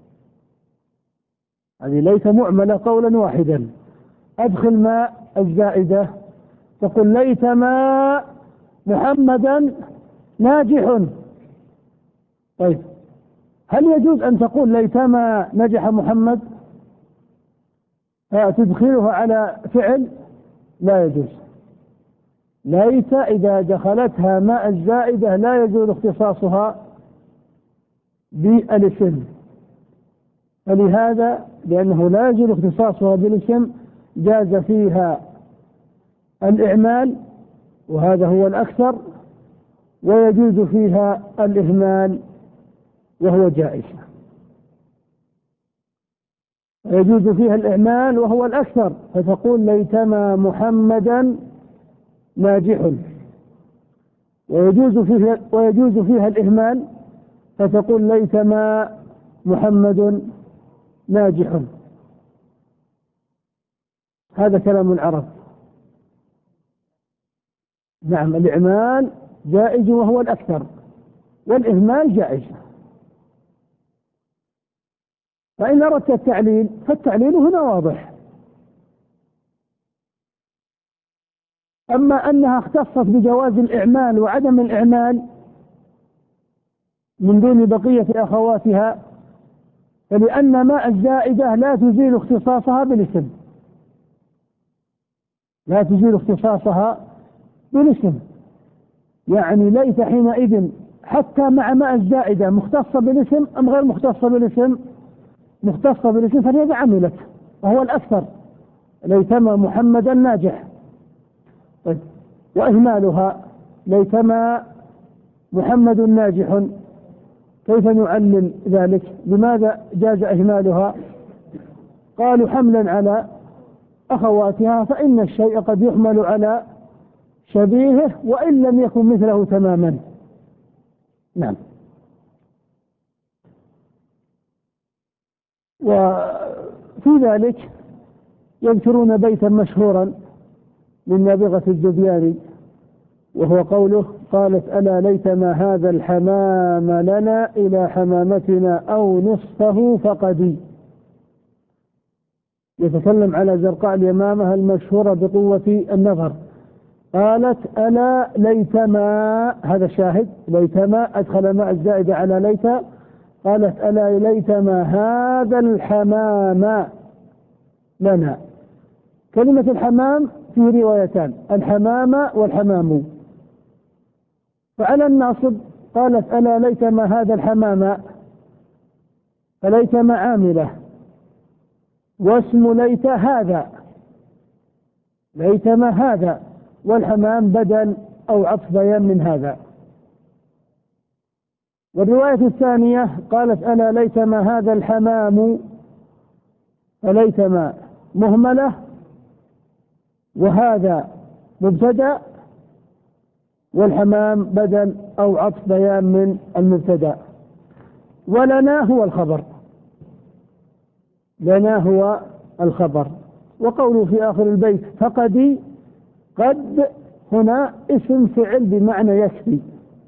هذه ليت معملة قولا واحدا. أدخل ما الزائدة تقول ليت ما محمدا ناجح. طيب، هل يجوز أن تقول ليتما نجح محمد فتدخلها على فعل؟ لا يجوز. ليت إذا دخلتها ماء الزائدة لا يزول اختصاصها بالاسم. فلهذا لأنه لا يزول اختصاصها بالاسم جاز فيها الإعمال وهذا هو الأكثر، ويجوز فيها الإهمال وهو جائز. يجوز فيها الإعمال وهو الأكثر فتقول ليتما محمدا ناجح، ويجوز فيها, ويجوز فيها الإهمال فتقول ليتما محمد ناجح. هذا كلام العرب. نعم، الإعمال جائز وهو الأكثر، والإهمال جائز. فإن أردت التعليل فالتعليل هنا واضح. أما أنها اختصت بجواز الإعمال وعدم الإعمال من دون بقية أخواتها فلأن ماء الزائدة لا تزيل اختصاصها بالاسم. لا تزيل اختصاصها بالاسم. يعني ليت حينئذ حتى مع ماء الزائدة مختصة بالاسم أم غير مختصة بالاسم؟ مختصة بالاسم، فلهذا عملت وهو الأكثر ليتما محمدا ناجح. طيب، وإهمالها ليتما محمد ناجح كيف نعلل ذلك؟ لماذا جاز إهمالها؟ قالوا حملا على أخواتها، فإن الشيء قد يحمل على شبيهه وإن لم يكن مثله تماما. نعم. وفي ذلك يذكرون بيتا مشهورا من نابغة الزبياني وهو قوله قالت ألا ليتما هذا الحمام لنا إلى حمامتنا أو نصفه فقدي. يتكلم على زرقاء اليمامة المشهورة بقوة النظر. قالت ألا ليتما، هذا شاهد، ليتما أدخل ماء الزائدة على ليت. قالت ألا ليتما هذا الحمام لنا. كلمة الحمام فيه روايتان، الحمام والحمام. فعلى الناصب قالت ألا ليتما هذا الحمام، فليتما عاملة، واسم ليت هذا، ليتما هذا، والحمام بدل أو عطف بيان من هذا. والرواية الثانية قالت ألا ليتما هذا الحمام، فليتما مهملة، وهذا مبتدأ، والحمام بدل أو عطف بيان من المبتدأ. ولنا هو الخبر، لنا هو الخبر. وقوله في آخر البيت فقد، قد هنا اسم فعل بمعنى يكفي،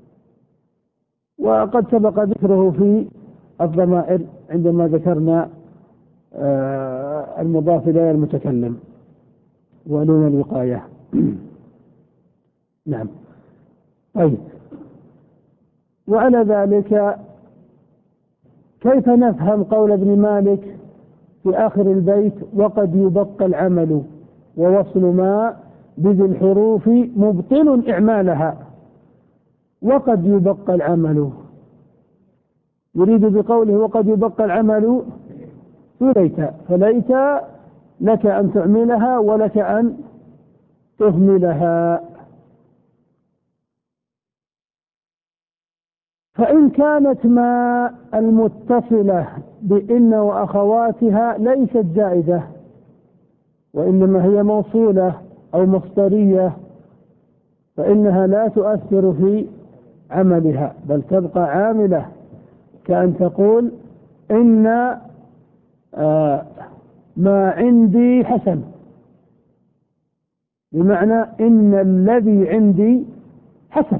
وقد سبق ذكره في الضمائر عندما ذكرنا المضاف إلى المتكلم ونون الوقاية. نعم. طيب، وعلى ذلك كيف نفهم قول ابن مالك في آخر البيت وقد يبقى العمل ووصل ما بذي الحروف مبطل إعمالها؟ وقد يبقى العمل، يريد بقوله وقد يبقى العمل في ليت، فليت لك أن تعملها ولك أن تهملها. فإن كانت ما المتصلة بإن وأخواتها ليست زائدة، وإنما هي موصولة أو مصدرية، فإنها لا تؤثر في عملها بل تبقى عاملة، كأن تقول إن آه ما عندي حسن، بمعنى إن الذي عندي حسن،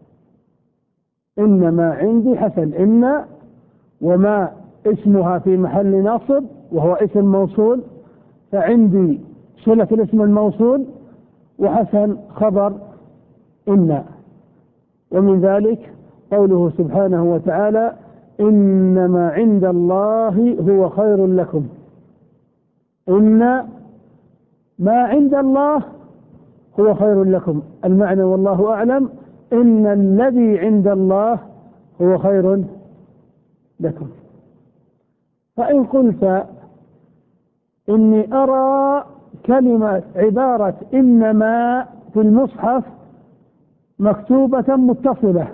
إن ما عندي حسن، إن وما اسمها في محل نصب وهو اسم موصول، فعندي صلة الاسم الموصول، وحسن خبر إن. ومن ذلك قوله سبحانه وتعالى إنما عند الله هو خير لكم، إن ما عند الله هو خير لكم، المعنى والله أعلم إن الذي عند الله هو خير لكم. فإن قلت إني أرى كلمة عبارة إنما في المصحف مكتوبة متصلة،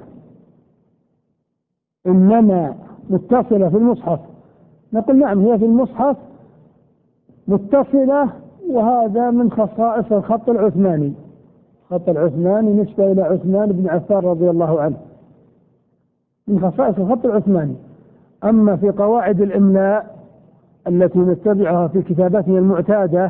إنما متصلة في المصحف، نقول نعم هي في المصحف متصلة، وهذا من خصائص الخط العثماني، الخط العثماني نسبة إلى عثمان بن عفان رضي الله عنه، من خصائص الخط العثماني. أما في قواعد الإملاء التي نتبعها في كتاباتنا المعتادة،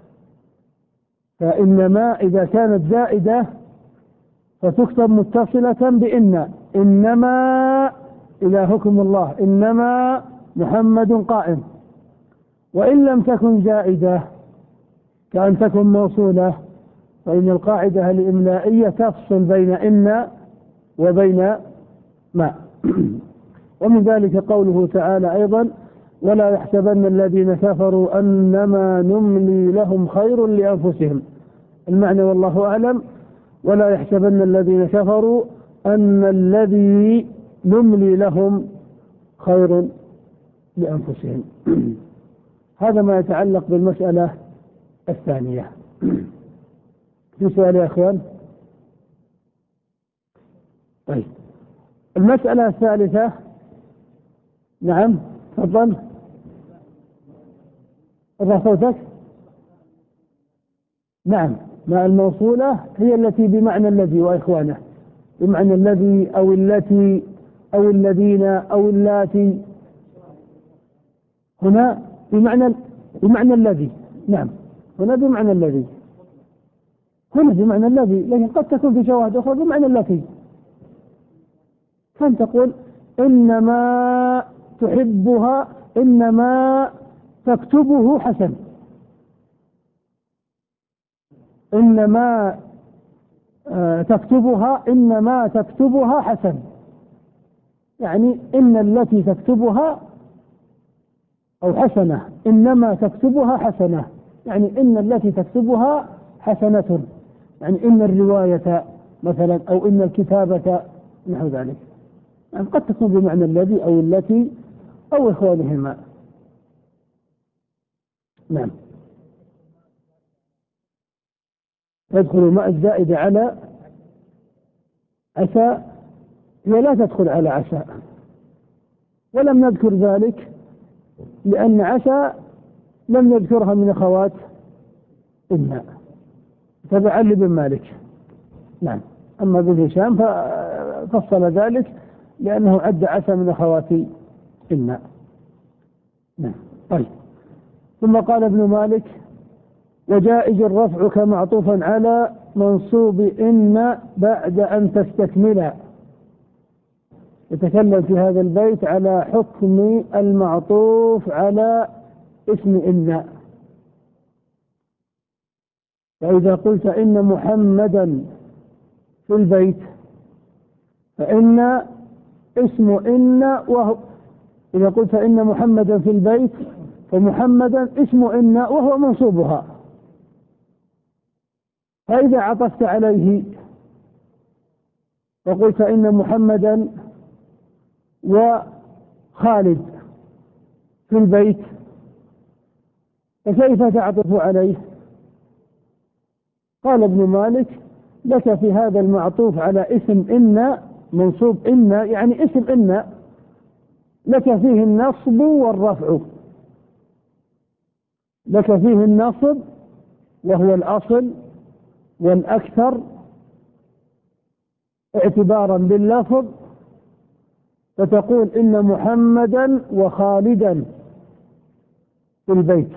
فإنما إذا كانت زائدة فتكتب متصلة بإن، إنما إلهكم الله، إنما محمد قائم. وإن لم تكن زائدة كأن تكن موصولة، فإن القاعدة الإملائية تفصل بين إن وبين ما. ومن ذلك قوله تعالى أيضا ولا يحسبن الذين كفروا أنما نملي لهم خير لأنفسهم، المعنى والله أعلم ولا يحسبن الذين كفروا أن الذي نملي لهم خير لأنفسهم. هذا ما يتعلق بالمسألة الثانية. في سؤال يا أخوان؟ طيب، المسألة الثالثة. نعم تفضل، ارفع صوتك. نعم، ما الموصولة هي التي بمعنى الذي وإخوانه، بمعنى الذي أو التي أو الذين أو اللاتي، هنا بمعنى بمعنى الذي. نعم، هنا بمعنى الذي، هنا بمعنى الذي، لكن قد تكون في شواهد أخرى بمعنى التي. كان تقول إنما تحبها، إنما تكتبه حسن، إنما آه تكتبها، إنما تكتبها حسن، يعني إن التي تكتبها أو حسنة، إنما تكتبها حسنة، يعني إن التي تكتبها حسنة، يعني إن الرواية مثلا أو إن الكتابة نحو ذلك. يعني قد تكون بمعنى الذي أو التي أو إخوانهما. نعم. تدخل ماء الزائدة على عسى، هي لا تدخل على عسى، ولم نذكر ذلك لأن عسى لم نذكرها من أخوات إن، تبعا لابن مالك. نعم. أما ابن هشام ففصل ذلك لأنه عد عسى من أخوات إن. نعم. طيب. ثم قال ابن مالك: وجائز الرفع كمعطوفا على منصوب إن بعد أن تستكمل. يتكلم في هذا البيت على حكم المعطوف على اسم إن. فإذا قلت إن محمدا في البيت فإن اسم إن، وهو إذا قلت إن محمدا في البيت فمحمدا اسم إن وهو منصوبها. فإذا عطفت عليه وقلت إن محمدا وخالد في البيت فكيف تعطف عليه؟ قال ابن مالك: لك في هذا المعطوف على اسم إن منصوب إن، يعني اسم إن لك فيه النصب والرفع. لك فيه النصب وهو الأصل والأكثر اعتبارا باللفظ، فتقول إن محمدا وخالدا في البيت،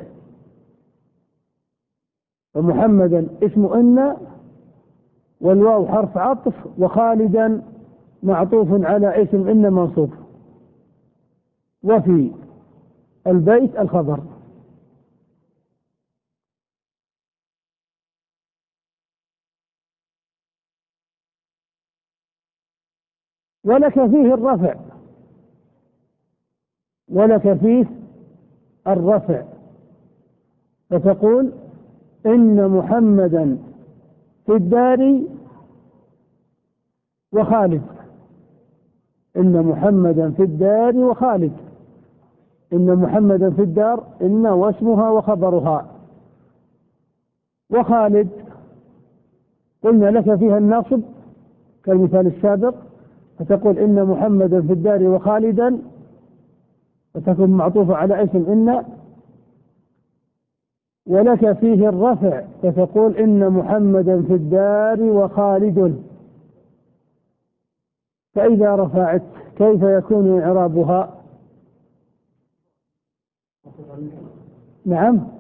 ومحمدا اسم إن والواو حرف عطف وخالدا معطوف على اسم إن منصوب، وفي البيت الخبر. ولك فيه الرفع ولك فيه الرفع فتقول إن محمدا في الدار وخالد. إن محمدا في الدار وخالد. إن محمدا في الدار إن واسمها وخبرها. وخالد قلنا لك فيها النصب كالمثال السابق، فتقول إن محمدا في الدار وخالدا، فتكون معطوفة على اسم إن. ولك فيه الرفع فتقول إن محمدا في الدار وخالد. فإذا رفعت كيف يكون إعرابها؟ نعم.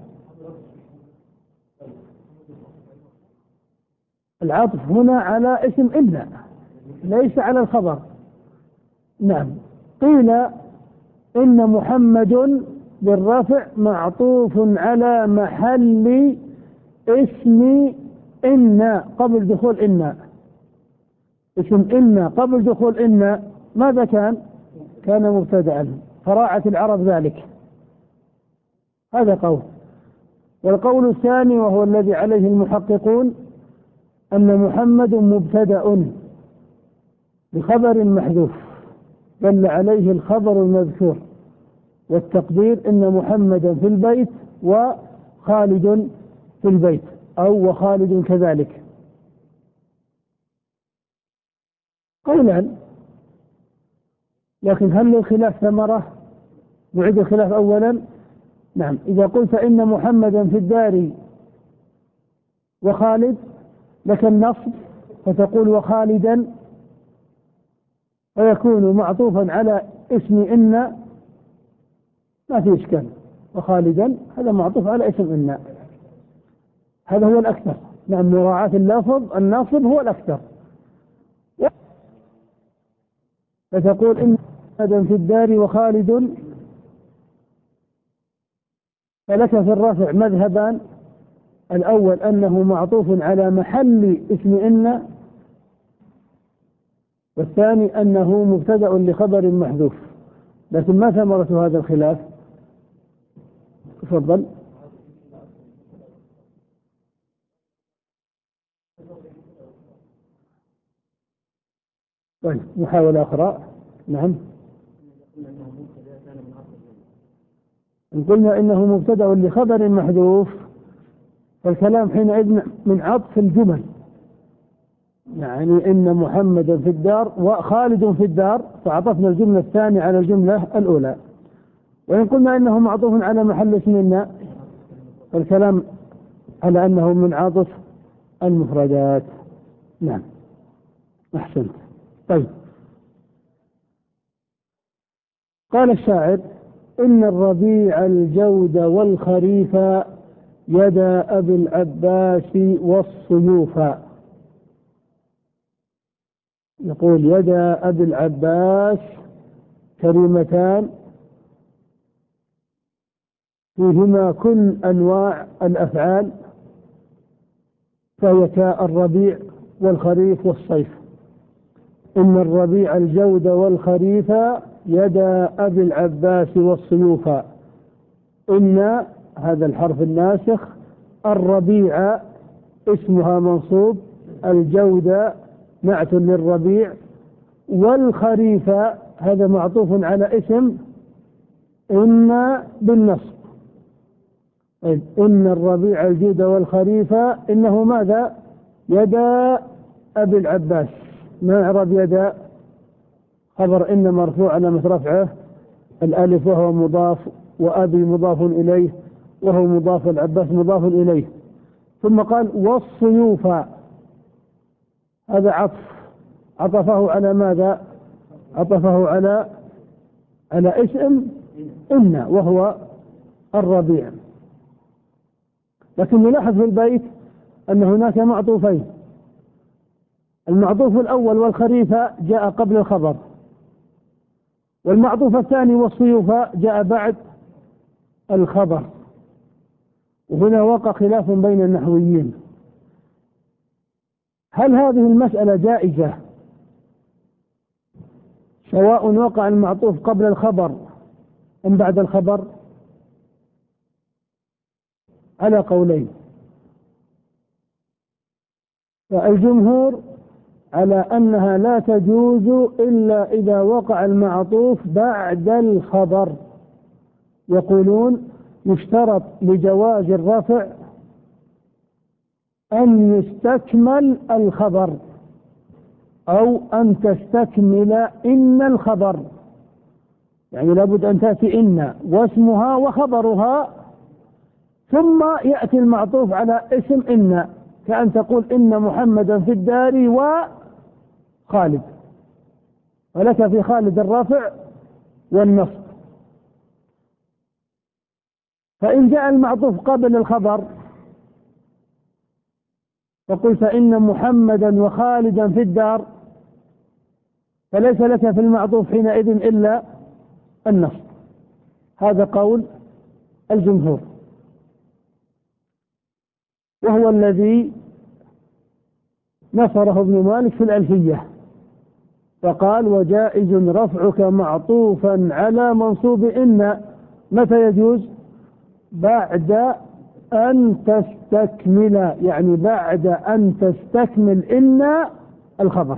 العطف هنا على اسم إن ليس على الخبر. نعم. قيل إن محمد بالرفع معطوف على محل اسم إن قبل دخول إن. اسم إن قبل دخول إن ماذا كان؟ كان مبتدأ، فراعت العرب ذلك. هذا قول. والقول الثاني وهو الذي عليه المحققون أن محمد مبتدأ بخبر محذوف دل عليه الخبر المذكور، والتقدير إن محمدا في البيت وخالد في البيت، أو وخالد كذلك. قولا، لكن هل للخلاف ثمرة؟ نعيد الخلاف أولا. نعم. إذا قلت إن محمدا في الدار وخالد لك النصب فتقول وخالدا، ويكون معطوفا على اسم إن، ما في إشكال. وخالدا هذا معطوف على اسم إن، هذا هو الأكثر. نعم. مراعاة اللفظ الناصب هو الأكثر. فتقول إن محمدا في الدار وخالد، فلك في الرفع مذهبان: الأول أنه معطوف على محل اسم إن، والثاني أنه مبتدأ لخبر محذوف. لكن ما ثمرة هذا الخلاف؟ تفضل. طيب محاولة أخرى. نعم. إن قلنا إنه مبتدأ لخبر محذوف فالكلام حينئذ من عطف الجمل، يعني إن محمدا في الدار وخالد في الدار، فعطفنا الجملة الثانية على الجملة الأولى. وإن قلنا إنه معطوف على محل اسمنا فالكلام على أنه من عطف المفردات. نعم أحسنت. طيب قال الشاعر: إن الربيع الجود والخريف يدا أبي العباس والصيوف. يقول يدا أبي العباس كلمتان فيهما كل أنواع الأفعال، فهي كالربيع والخريف والصيف. إن الربيع الجود والخريف يدا أبي العباس والصيوف. إن هذا الحرف الناسخ، الربيع اسمها منصوب، الجود نعت للربيع، والخريف هذا معطوف على اسم إن بالنصب. إن الربيع الجود والخريف إنه ماذا؟ يدا أبي العباس. ما إعراب يدا؟ خبر إن مرفوع على رفعه الألف وهو مضاف، وأبي مضاف إليه وهو مضاف، العباس مضاف إليه. ثم قال والصيوف، هذا عطف، عطفه على ماذا؟ عطفه على على اسم إن وهو الربيع. لكن نلاحظ في البيت أن هناك معطوفين. المعطوف الأول والخريف جاء قبل الخبر، والمعطوف الثاني والصيوف جاء بعد الخبر. وهنا وقع خلاف بين النحويين، هل هذه المسألة جائزة سواء وقع المعطوف قبل الخبر أم بعد الخبر؟ على قولين. فالجمهور على أنها لا تجوز إلا إذا وقع المعطوف بعد الخبر. يقولون يشترط لجواز الرفع أن يستكمل الخبر أو أن تستكمل إن الخبر، يعني لابد أن تأتي إن واسمها وخبرها ثم يأتي المعطوف على اسم إن، كأن تقول إن محمدا في الدار وخالد، ولك في خالد الرفع والنصب. فإن جاء المعطوف قبل الخبر فقلت إن محمدا وخالدا في الدار، فليس لك في المعطوف حينئذ إلا النصب. هذا قول الجمهور، وهو الذي نصره ابن مالك في الألفية، فقال وجائز رفعك معطوفا على منصوب إن. متى يجوز؟ بعد أن تستكمل، يعني بعد أن تستكمل إن الخبر.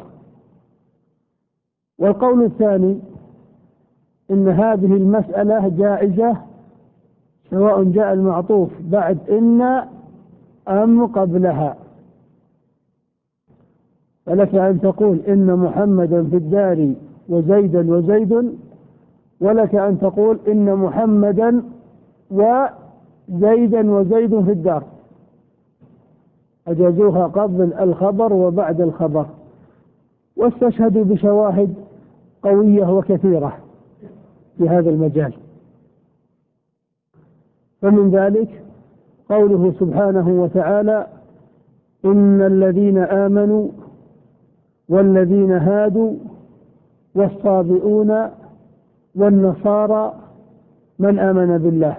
والقول الثاني إن هذه المسألة جائزة سواء جاء المعطوف بعد إن أم قبلها. فلك أن تقول إن محمدا في الدار وزيدا وزيد، ولك أن تقول إن محمدا وزيدا وزيد في الدار، أجازوها قبل الخبر وبعد الخبر، واستشهدوا بشواهد قوية وكثيرة في هذا المجال. فمن ذلك قوله سبحانه وتعالى إن الذين آمنوا والذين هادوا والصابئون والنصارى من آمن بالله.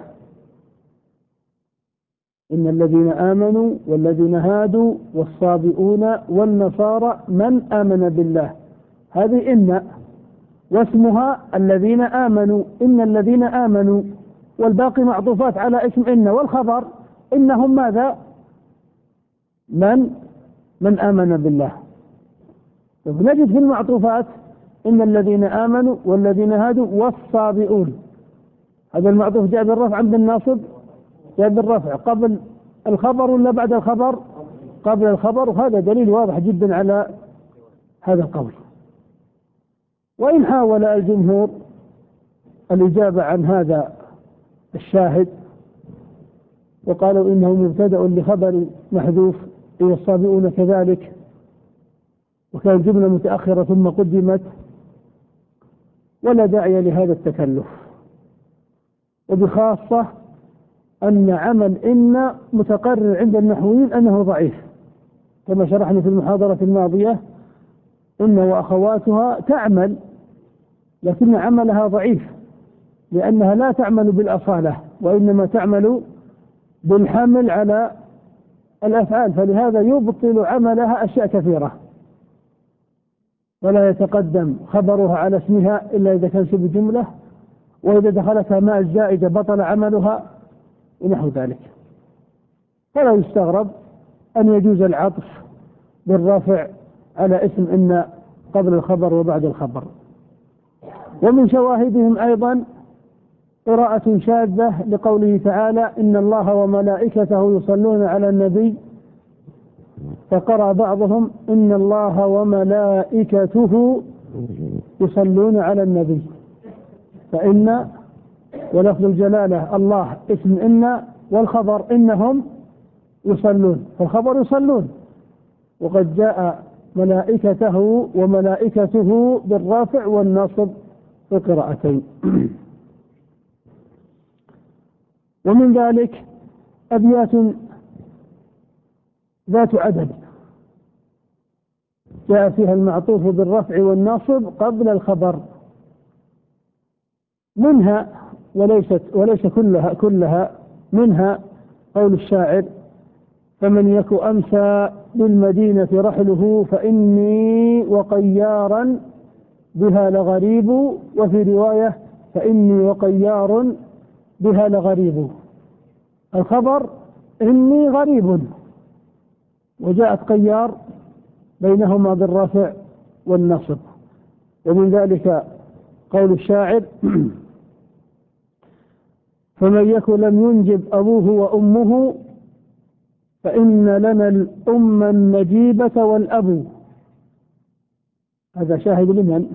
إن الذين آمنوا والذين هادوا والصابئون والنصارى من آمن بالله، هذه إن، واسمها الذين آمنوا، إن الذين آمنوا، والباقي معطوفات على اسم إن، والخبر إنهم ماذا؟ من من آمن بالله. نجد في المعطوفات إن الذين آمنوا والذين هادوا والصابئون، هذا المعطوف جاء بالرفع عند الناصب، جاء بالرفع قبل الخبر ولا بعد الخبر؟ قبل الخبر، وهذا دليل واضح جدا على هذا القول. وإن حاول الجمهور الإجابة عن هذا الشاهد وقالوا إنه مبتدأ لخبر محذوف والصابئون كذلك، وكان جملة متأخرة ثم قدمت، ولا داعي لهذا التكلف. وبخاصة أن عمل إن متقرر عند النحويين أنه ضعيف، كما شرحنا في المحاضرة الماضية إن وأخواتها تعمل لكن عملها ضعيف، لأنها لا تعمل بالأصالة وإنما تعمل بالحمل على الأفعال، فلهذا يبطل عملها أشياء كثيرة، ولا يتقدم خبرها على اسمها إلا إذا كان شبه جملة، وإذا دخلتها ماء الزائدة بطل عملها ونحو ذلك. فلا يستغرب أن يجوز العطف بالرفع على اسم إن قبل الخبر وبعد الخبر. ومن شواهدهم أيضا قراءة شاذة لقوله تعالى إن الله وملائكته يصلون على النبي، فقرأ بعضهم إن الله وملائكته يصلون على النبي، فإن ولفظ الجلالة الله اسم إن والخبر إنهم يصلون، فالخبر يصلون، وقد جاء ملائكته وملائكته بالرافع والنصب في القراءتين. ومن ذلك أبيات ذات عدد جاء فيها المعطوف بالرفع والنصب قبل الخبر، منها وليست وليس كلها كلها منها قول الشاعر فمن يك أمسى بالمدينة رحله فإني وقيارا بها لغريب، وفي رواية فإني وقيار بها لغريب. الخبر إني غريب، وجاءت قيار بينهما بالرفع والنصب. ومن ذلك قول الشاعر فمن يكن لم ينجب أبوه وأمه فإن لنا الأم النجيبة والأب. هذا شاهد لمن؟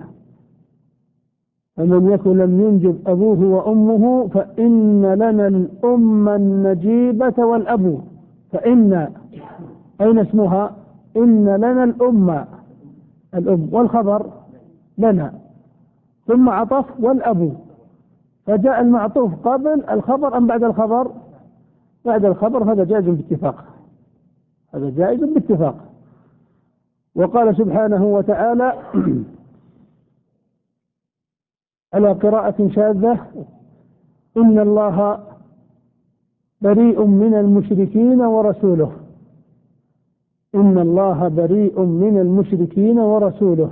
فمن يكن لم ينجب أبوه وأمه فإن لنا الأم النجيبة والأب. فإن أين اسمها؟ إن لنا الأم، الأم، والخبر لنا، ثم عطف والأب، فجاء المعطوف قبل الخبر أم بعد الخبر؟ بعد الخبر، هذا جائز باتفاق، هذا جائز باتفاق. وقال سبحانه وتعالى على قراءة شاذة إن الله بريء من المشركين ورسوله، إن الله بريء من المشركين ورسوله.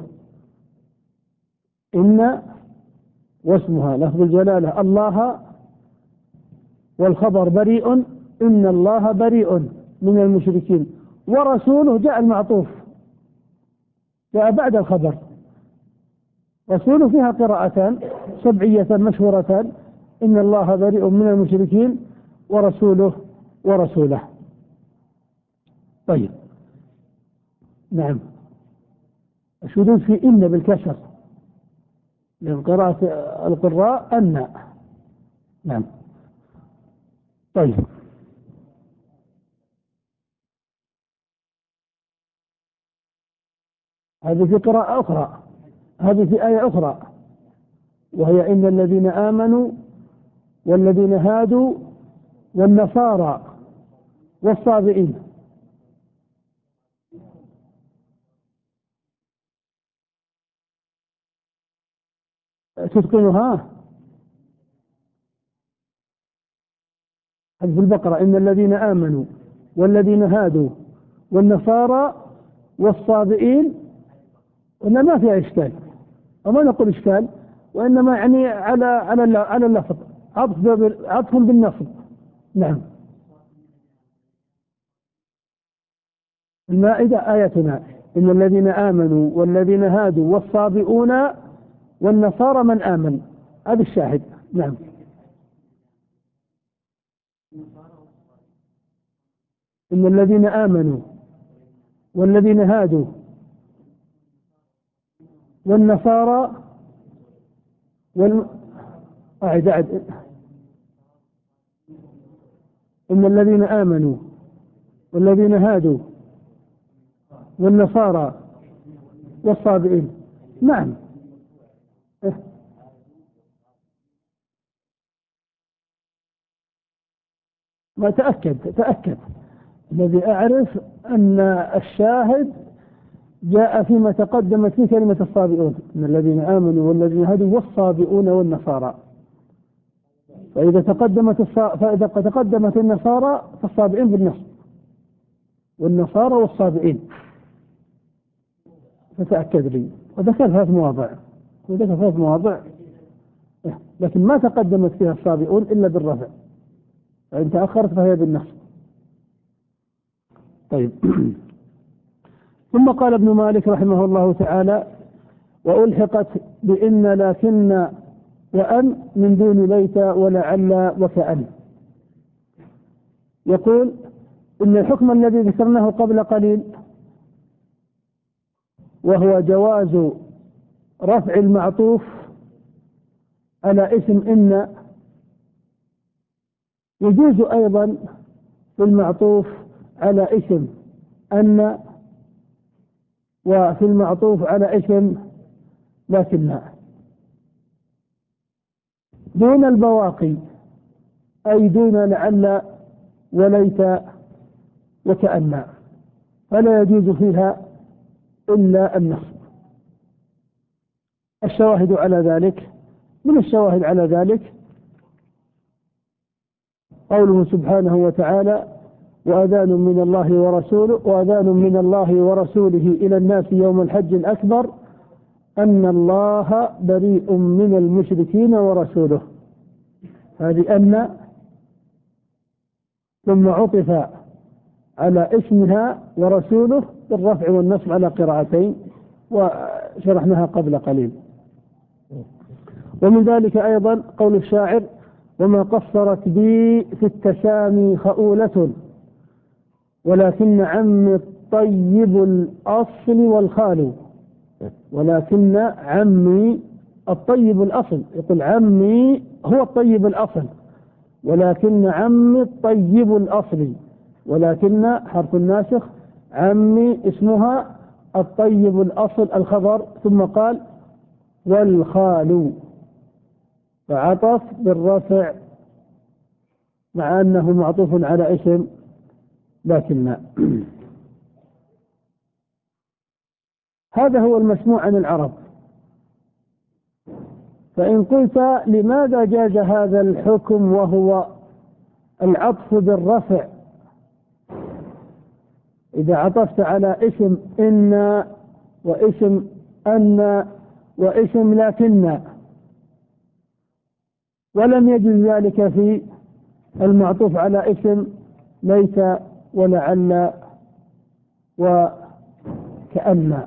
إن واسمها لفظ الجلالة الله، والخبر بريء، إن الله بريء من المشركين، ورسوله جاء المعطوف جاء بعد الخبر. رسوله فيها قراءتان سبعية مشهورتان، إن الله بريء من المشركين ورسوله ورسوله. طيب، نعم، الشذوذ في إن بالكسر من قراءة القراء أن. نعم. طيب، هذه في قراءة أخرى، هذه في آية أخرى، وهي إن الذين آمنوا والذين هادوا والنصارى والصابئين. تتقنها؟ هذه في البقرة إن الذين آمنوا والذين هادوا والنصارى والصابئين، وإنما ما فيها إشكال، وما نقول إشكال، وإنما يعني على على على اللفظ عطف عطف بالنصب. نعم. المائدة آيتنا إن الذين آمنوا والذين هادوا والصابئون والنصارى من آمن. هذا الشاهد. نعم. إن الذين آمنوا والذين هادوا والنصارى وال... أعد أعد إن الذين آمنوا والذين هادوا والنصارى والصابئين. نعم. ما تأكد تأكد الذي أعرف أن الشاهد جاء فيما تقدمت فيه كلمة الصابئون، إن الذين آمنوا والذين هادوا والصابئون والنصارى. فإذا تقدمت الصا... فإذا تقدمت النصارى فالصابئين بالنص، والنصارى والصابئين. فتأكد لي. وذكر ثلاث مواضع وذكر ثلاث مواضع لكن ما تقدمت فيها الصابئون إلا بالرفع، فإن تأخرت فهي بالنص. طيب. ثم قال ابن مالك رحمه الله تعالى: وألحقت بإن لكن وأن من دون ليت ولعل وكأن. يقول إن الحكم الذي ذكرناه قبل قليل وهو جواز رفع المعطوف على اسم إن يجوز أيضا في المعطوف على اسم أن وفي المعطوف على اسم لكن دون البواقي، أي دون لعل وليت وكأن، فلا يجوز فيها إلا النصب. الشواهد على ذلك، من الشواهد على ذلك قوله سبحانه وتعالى: وأذان من الله ورسوله وأذان من الله ورسوله إلى الناس يوم الحج الأكبر أن الله بريء من المشركين ورسوله. هذه أن ثم عطف على اسمها ورسوله بالرفع والنصب على قراءتين وشرحناها قبل قليل. ومن ذلك أيضا قول الشاعر: وما قصرت بي في التسامي خؤولة ولكن عمي الطيب الأصل والخال. ولكن عمي الطيب الأصل، يقول عمي هو الطيب الأصل، ولكن عمي الطيب الأصل، ولكن حرف الناسخ، عمي اسمها الطيب الأصل الخبر، ثم قال والخال، فعطف بالرفع مع أنه معطوف على اسم لكن. هذا هو المسموع عن العرب. فإن قلت لماذا جاز هذا الحكم وهو العطف بالرفع إذا عطفت على اسم إن واسم أن واسم لكن، ولم يجوز ذلك في المعطوف على اسم ليت ولعل وكأن.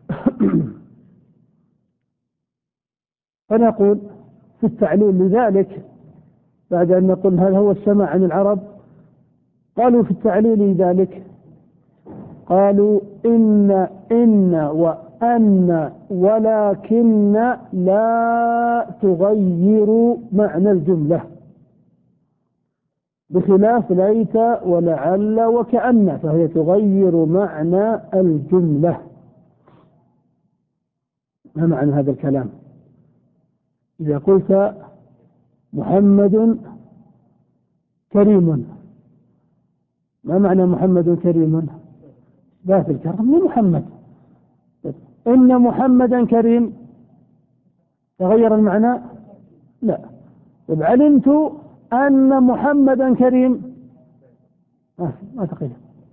فنقول في التعليل لذلك بعد أن نقول هل هو السماع عن العرب، قالوا في التعليل لذلك قالوا إن إن وأن ولكن لا تغير معنى الجملة، بخلاف ليت ولعل وكأن فهي تغير معنى الجملة. ما معنى هذا الكلام؟ إذا قلت محمد كريم، ما معنى محمد كريم؟ ذات الكرم من محمد. إن محمدا كريم تغير المعنى؟ لا. طيب علمت أن محمدا كريم آه ما تغير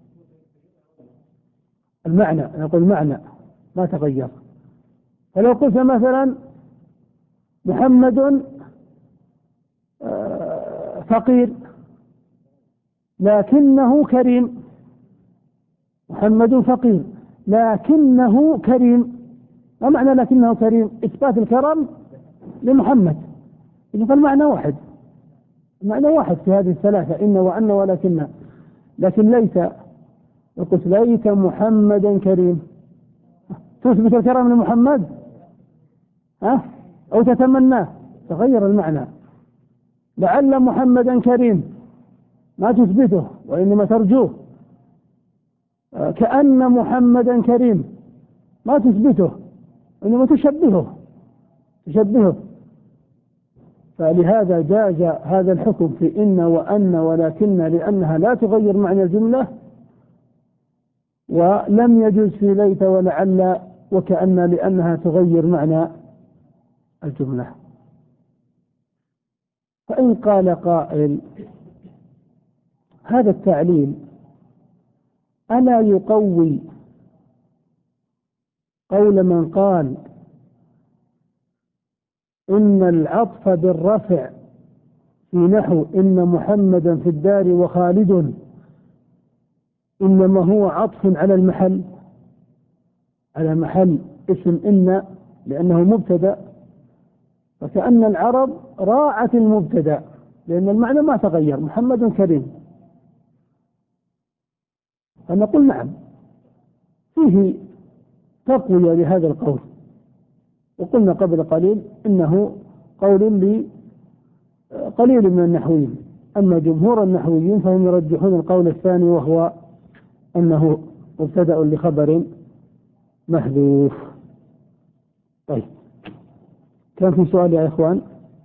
المعنى، نقول معنى ما تغير. فلو قلت مثلا محمد فقير لكنه كريم، محمد فقير لكنه كريم. ما معنى لكنه كريم؟ إثبات الكرم لمحمد. إذا فالمعنى واحد، المعنى واحد في هذه الثلاثة، إن وأن ولكن. لكن ليت، وقلت ليت محمدا كريم، تثبت الكرم لمحمد ها أو تتمناه، تغير المعنى. لعل محمدا كريم ما تثبته وإنما ترجوه. كأن محمدا كريم ما تثبته إنما تشبهه تشبهه فلهذا جاز هذا الحكم في إن وأن ولكن، لأنها لا تغير معنى الجملة، ولم يجوز في ليت ولعل وكأن لأنها تغير معنى الجملة. فإن قال قائل هذا التعليل ألا يقوي قول من قال إن العطف بالرفع في نحو إن محمدا في الدار وخالد إنما هو عطف على المحل، على محل اسم إن لأنه مبتدأ، فكأن العرب راعت المبتدأ لأن المعنى ما تغير، محمد كريم. فنقول نعم فيه تقوية لهذا القول، وقلنا قبل قليل إنه قول لقليل من النحويين، أما جمهور النحويين فهم يرجحون القول الثاني وهو أنه مبتدأ لخبر محذوف. طيب كان في سؤال يا إخوان؟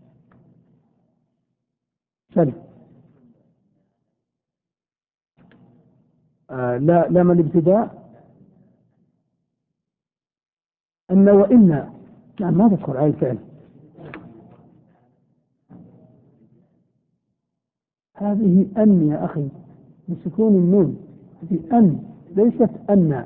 سلم. آه لا لا من الابتداء أن وإن، نعم ما تذكر على الفعل. هذه أن يا أخي بسكون النون، هذه أن ليست أن.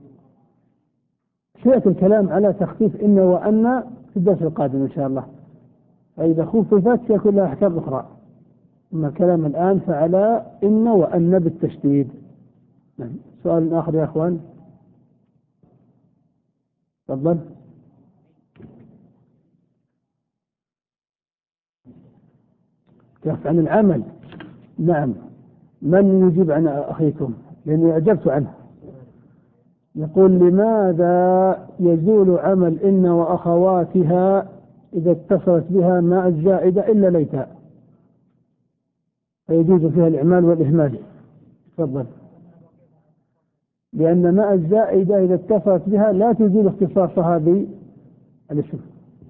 سيأتي الكلام على تخفيف إن وأن في الدرس القادم إن شاء الله، فإذا خففت سيكون لها أحكام أخرى. أما الكلام الآن فعلى إن وأن بالتشديد. نعم. سؤال آخر يا أخوان؟ تفضل. كيف عن العمل؟ نعم. من يجيب عن أخيكم لأني أجبت عنه؟ يقول لماذا يزول عمل إن وأخواتها إذا اتصلت بها مع الزائدة إلا ليتا، فيجوز فيها الإعمال والإهمال؟ تفضل. لأن مع الزائدة إذا اتصلت بها لا تزيل اختصاصها بالاسم.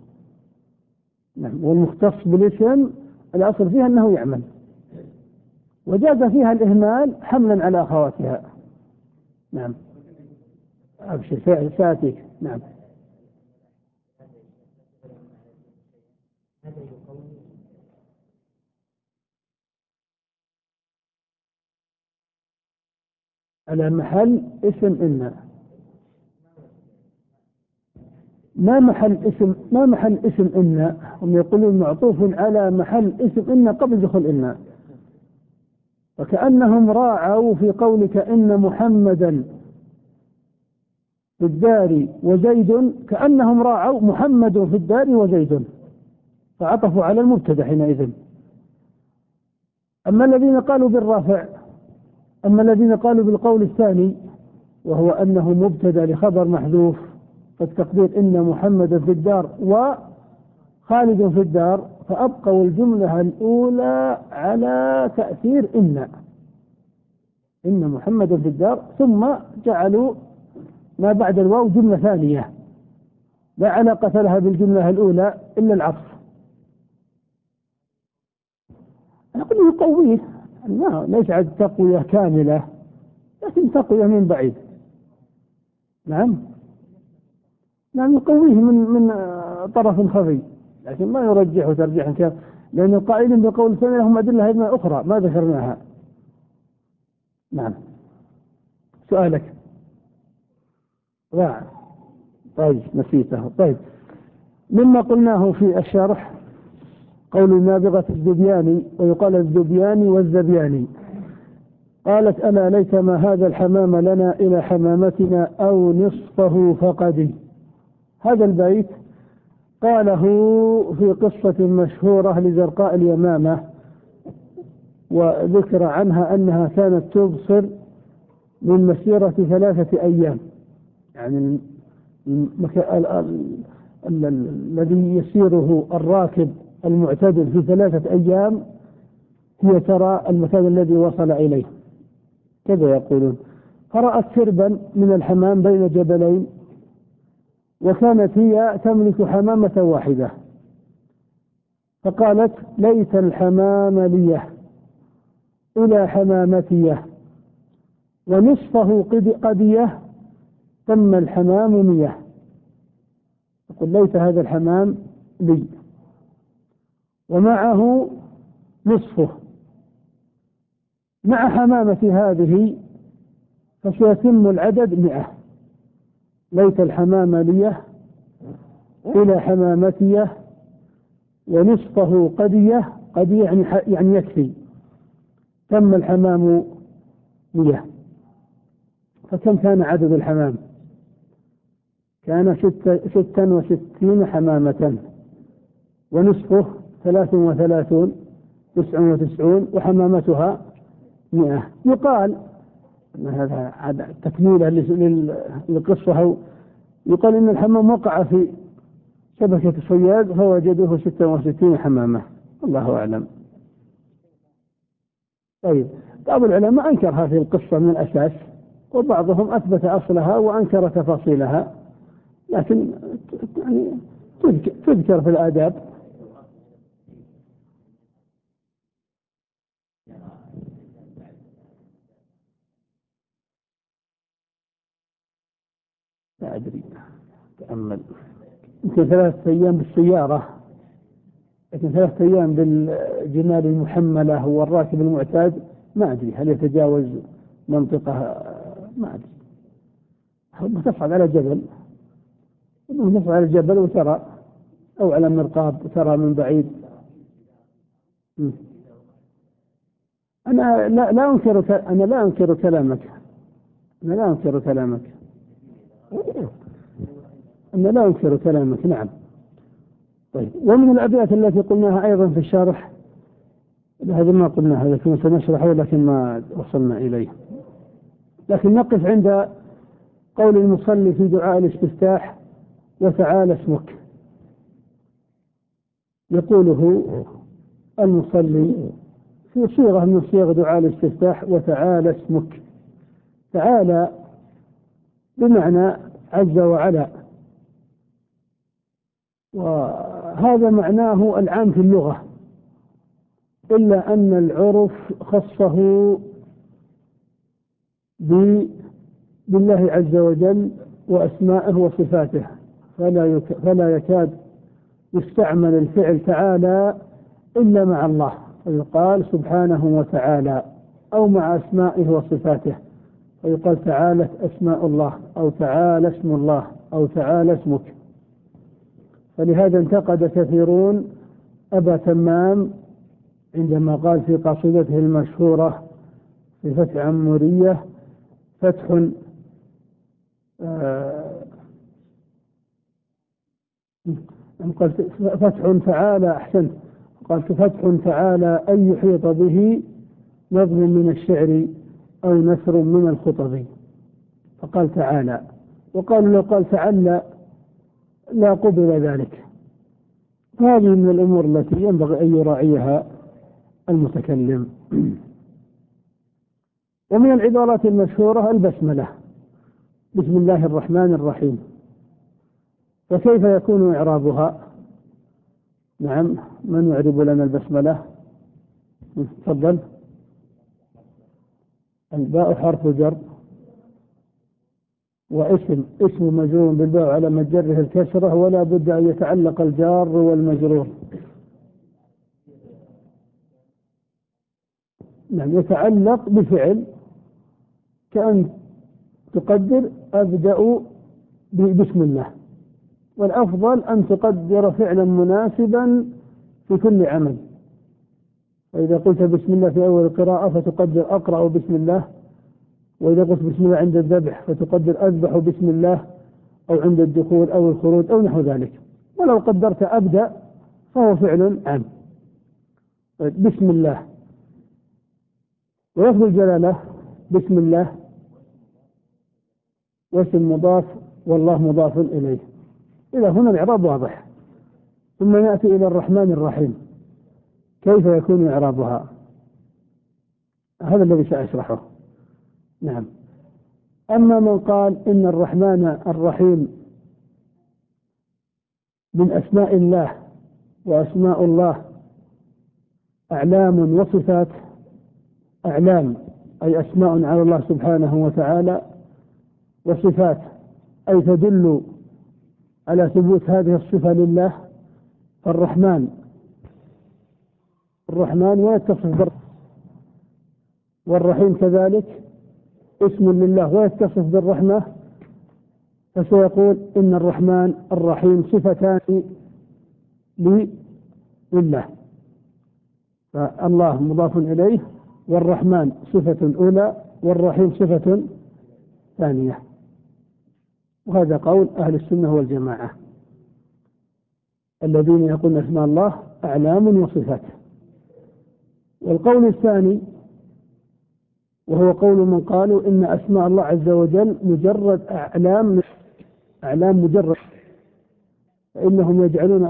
نعم. والمختص بالاسم الأصل فيها أنه يعمل، وجاز فيها الإهمال حملا على أخواتها. نعم. أبشر ساتيك. نعم. على محل اسم إن. ما محل اسم ما محل اسم إن؟ هم يقولون معطوف على محل اسم إن قبل دخول إن، وكأنهم راعوا في قولك إن محمدا في الدار وزيد، كأنهم راعوا محمد في الدار وزيد فعطفوا على المبتدأ حينئذ. أما الذين قالوا بالرافع أما الذين قالوا بالقول الثاني وهو أنه مبتدأ لخبر محذوف، فالتقدير إن محمد في الدار وخالد في الدار، فأبقوا الجملة الأولى على تأثير إن إن محمد في الدار، ثم جعلوا ما بعد الواو جملة ثانية لا علاقة لها بالجملة الأولى إلا العطف. أقول يقويه، لا ليس عد تقوية كاملة لكن تقوية من بعيد. نعم. نعم يقويه من من طرف خفي، لكن ما يرجحه ترجيحا كامل، لأن القائلين بقول الثاني لهم أدلة أخرى ما ذكرناها. نعم. سؤالك؟ لا. طيب نسيته. طيب مما قلناه في الشرح قول نابغة الذبياني، ويقال الذبياني والذبياني. قالت ألا ليتما هذا الحمام لنا إلى حمامتنا أو نصفه فقد. هذا البيت قاله في قصة مشهورة لزرقاء اليمامة، وذكر عنها أنها كانت تبصر من مسيرة ثلاثة أيام، يعني الذي يسيره الراكب المعتدل في ثلاثة أيام هي ترى المكان الذي وصل إليه، كذا يقولون. فرأت سربا من الحمام بين جبلين، وكانت هي تملك حمامة واحدة، فقالت ليت الحمام لي إلى حمامتي ونصفه قدية تم الحمام مية. تقول ليت هذا الحمام لي ومعه نصفه مع حمامة هذه فسيتم العدد مئة. ليت الحمام لي إلى حمامتي ونصفه قدية، قدية يعني, يعني يكفي، تم الحمام مئة. فكم كان عدد الحمام؟ كان ستة ستا وستين حمامة، ونصفه ثلاث وثلاثون، تسع وتسعون، وحمامتها مئة. يقال هذا تكميلا للقصة، يقال إن الحمام وقع في شبكة صياد فوجدوه ستة وستين حمامة، الله أعلم. طيب، بعض العلماء أنكر هذه القصة من الأساس، وبعضهم أثبت أصلها وأنكر تفاصيلها، لكن يعني تذكر في الآداب. لا أدري، تأمل. يمكن ثلاثة أيام بالسيارة، لكن ثلاثة أيام بالجمال المحملة والراكب المعتاد ما أدري هل يتجاوز منطقة، ما أدري. تصعد على جبل، تصعد على الجبل وترى، أو على مرقاب ترى من بعيد. أنا لا, لا أنكر أنا لا أنكر كلامك أنا لا أنكر كلامك أنا لا أنكر كلامك نعم. طيب، ومن الأبيات التي قلناها أيضا في الشرح، هذا ما قلناها، هذا كنا سنشرحه لكن ما وصلنا إليه، لكن نقف عند قول المصلي في دعاء الاستفتاح وتعالى اسمك. يقوله المصلي في صيغة من صيغ دعاء الاستفتاح وتعالى اسمك. تعالى بمعنى عز وعلا، وهذا معناه العام في اللغة، إلا أن العرف خصه بالله عز وجل وأسمائه وصفاته، فلا فلا يكاد يستعمل الفعل تعالى إلا مع الله، فيقال سبحانه وتعالى، أو مع أسمائه وصفاته فيقال تعالت أسماء الله، أو تعالى اسم الله، أو تعالى اسمك. فلهذا انتقد كثيرون أبا تمام عندما قال في قصيدته المشهورة في فتح عمورية فتح آه قال فتح تعالى، أحسنت، قال فتح تعالى أن يحيط به نظم من الشعر أو نثر من الخطب، فقال تعالى. وقال لو قال تعالى لا قبل ذلك. هذه من الأمور التي ينبغي أن يراعيها المتكلم. ومن العبارات المشهورة البسملة، بسم الله الرحمن الرحيم، فكيف يكون إعرابها؟ نعم، من يعرب لنا البسملة؟ تفضل. الباء حرف جر، واسم اسم مجرور بالباء على مجره الكسرة، ولا بد أن يتعلق الجار والمجرور. نعم، يتعلق بفعل، كأن تقدر أبدأ بسم الله، والأفضل أن تقدر فعلا مناسبا في كل عمل، فإذا قلت بسم الله في أول القراءة فتقدر أقرأ بسم الله، وإذا قلت بسم الله عند الذبح فتقدر أذبح بسم الله، أو عند الدخول أو الخروج أو نحو ذلك. ولو قدرت أبدأ فهو فعل عام. بسم الله، ولفظ الجلالة بسم الله واسم مضاف والله مضاف إليه. إلى هنا الإعراب واضح. ثم نأتي إلى الرحمن الرحيم، كيف يكون إعرابها؟ هذا الذي سأشرحه. نعم. أما من قال إن الرحمن الرحيم من أسماء الله، وأسماء الله أعلام وصفات، أعلام أي أسماء على الله سبحانه وتعالى، وصفات أي تدل على ثبوت هذه الصفة لله، فالرحمن الرحمن ويتصف بالرحمة، والرحيم كذلك اسم لله ويتصف بالرحمة، فسيقول إن الرحمن الرحيم صفتان لله، فالله مضاف إليه، والرحمن صفة أولى والرحيم صفة ثانية. وهذا قول أهل السنة والجماعة الذين يقولون أسماء الله أعلام وصفات. والقول الثاني وهو قول من قالوا إن أسماء الله عز وجل مجرد أعلام، أعلام مجرد، فإنهم يجعلون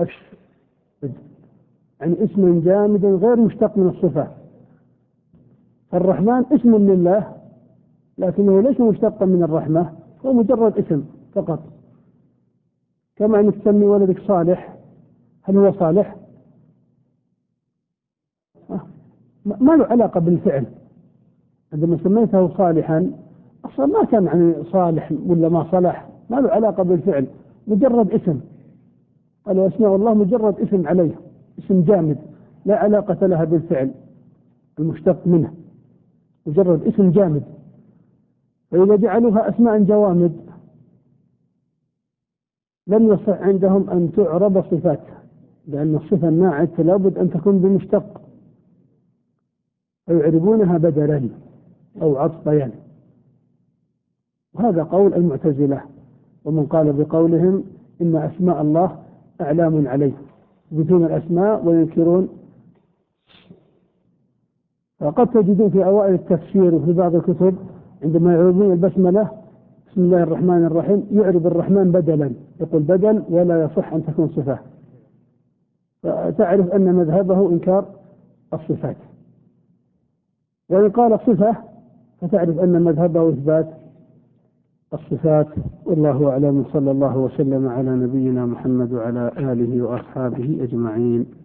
يعني اسم جامد غير مشتق من الصفة. فالرحمن اسم لله لكنه ليس مشتقا من الرحمة، هو مجرد اسم فقط. كما أنك تسمي ولدك صالح، هل هو صالح؟ ما له علاقة بالفعل. عندما سميته صالحا أصلا ما كان يعني صالح ولا ما صلح، ما له علاقة بالفعل، مجرد اسم. قالوا أسماء الله مجرد اسم عليه، اسم جامد لا علاقة لها بالفعل المشتق منه، مجرد اسم جامد. فإذا جعلوها أسماء جوامد لم يصح عندهم أن تعرب صفات، لأن الصفة الناعت لابد أن تكون بمشتق، فيعربونها بدلا أو عطفا. وهذا قول المعتزلة، ومن قال بقولهم إن أسماء الله أعلام عليه، يثبتون الأسماء وينكرون. فقد تجدون في أوائل التفسير وفي بعض الكتب عندما يعربون البسملة بسم الله الرحمن الرحيم يعرب الرحمن بدلا، يقول بدل ولا يصح أن تكون صفة، فتعرف أن مذهبه إنكار الصفات. وإن قال صفة فتعرف أن مذهبه إثبات الصفات. والله أعلم، صلى الله وسلم على نبينا محمد وعلى آله وأصحابه أجمعين.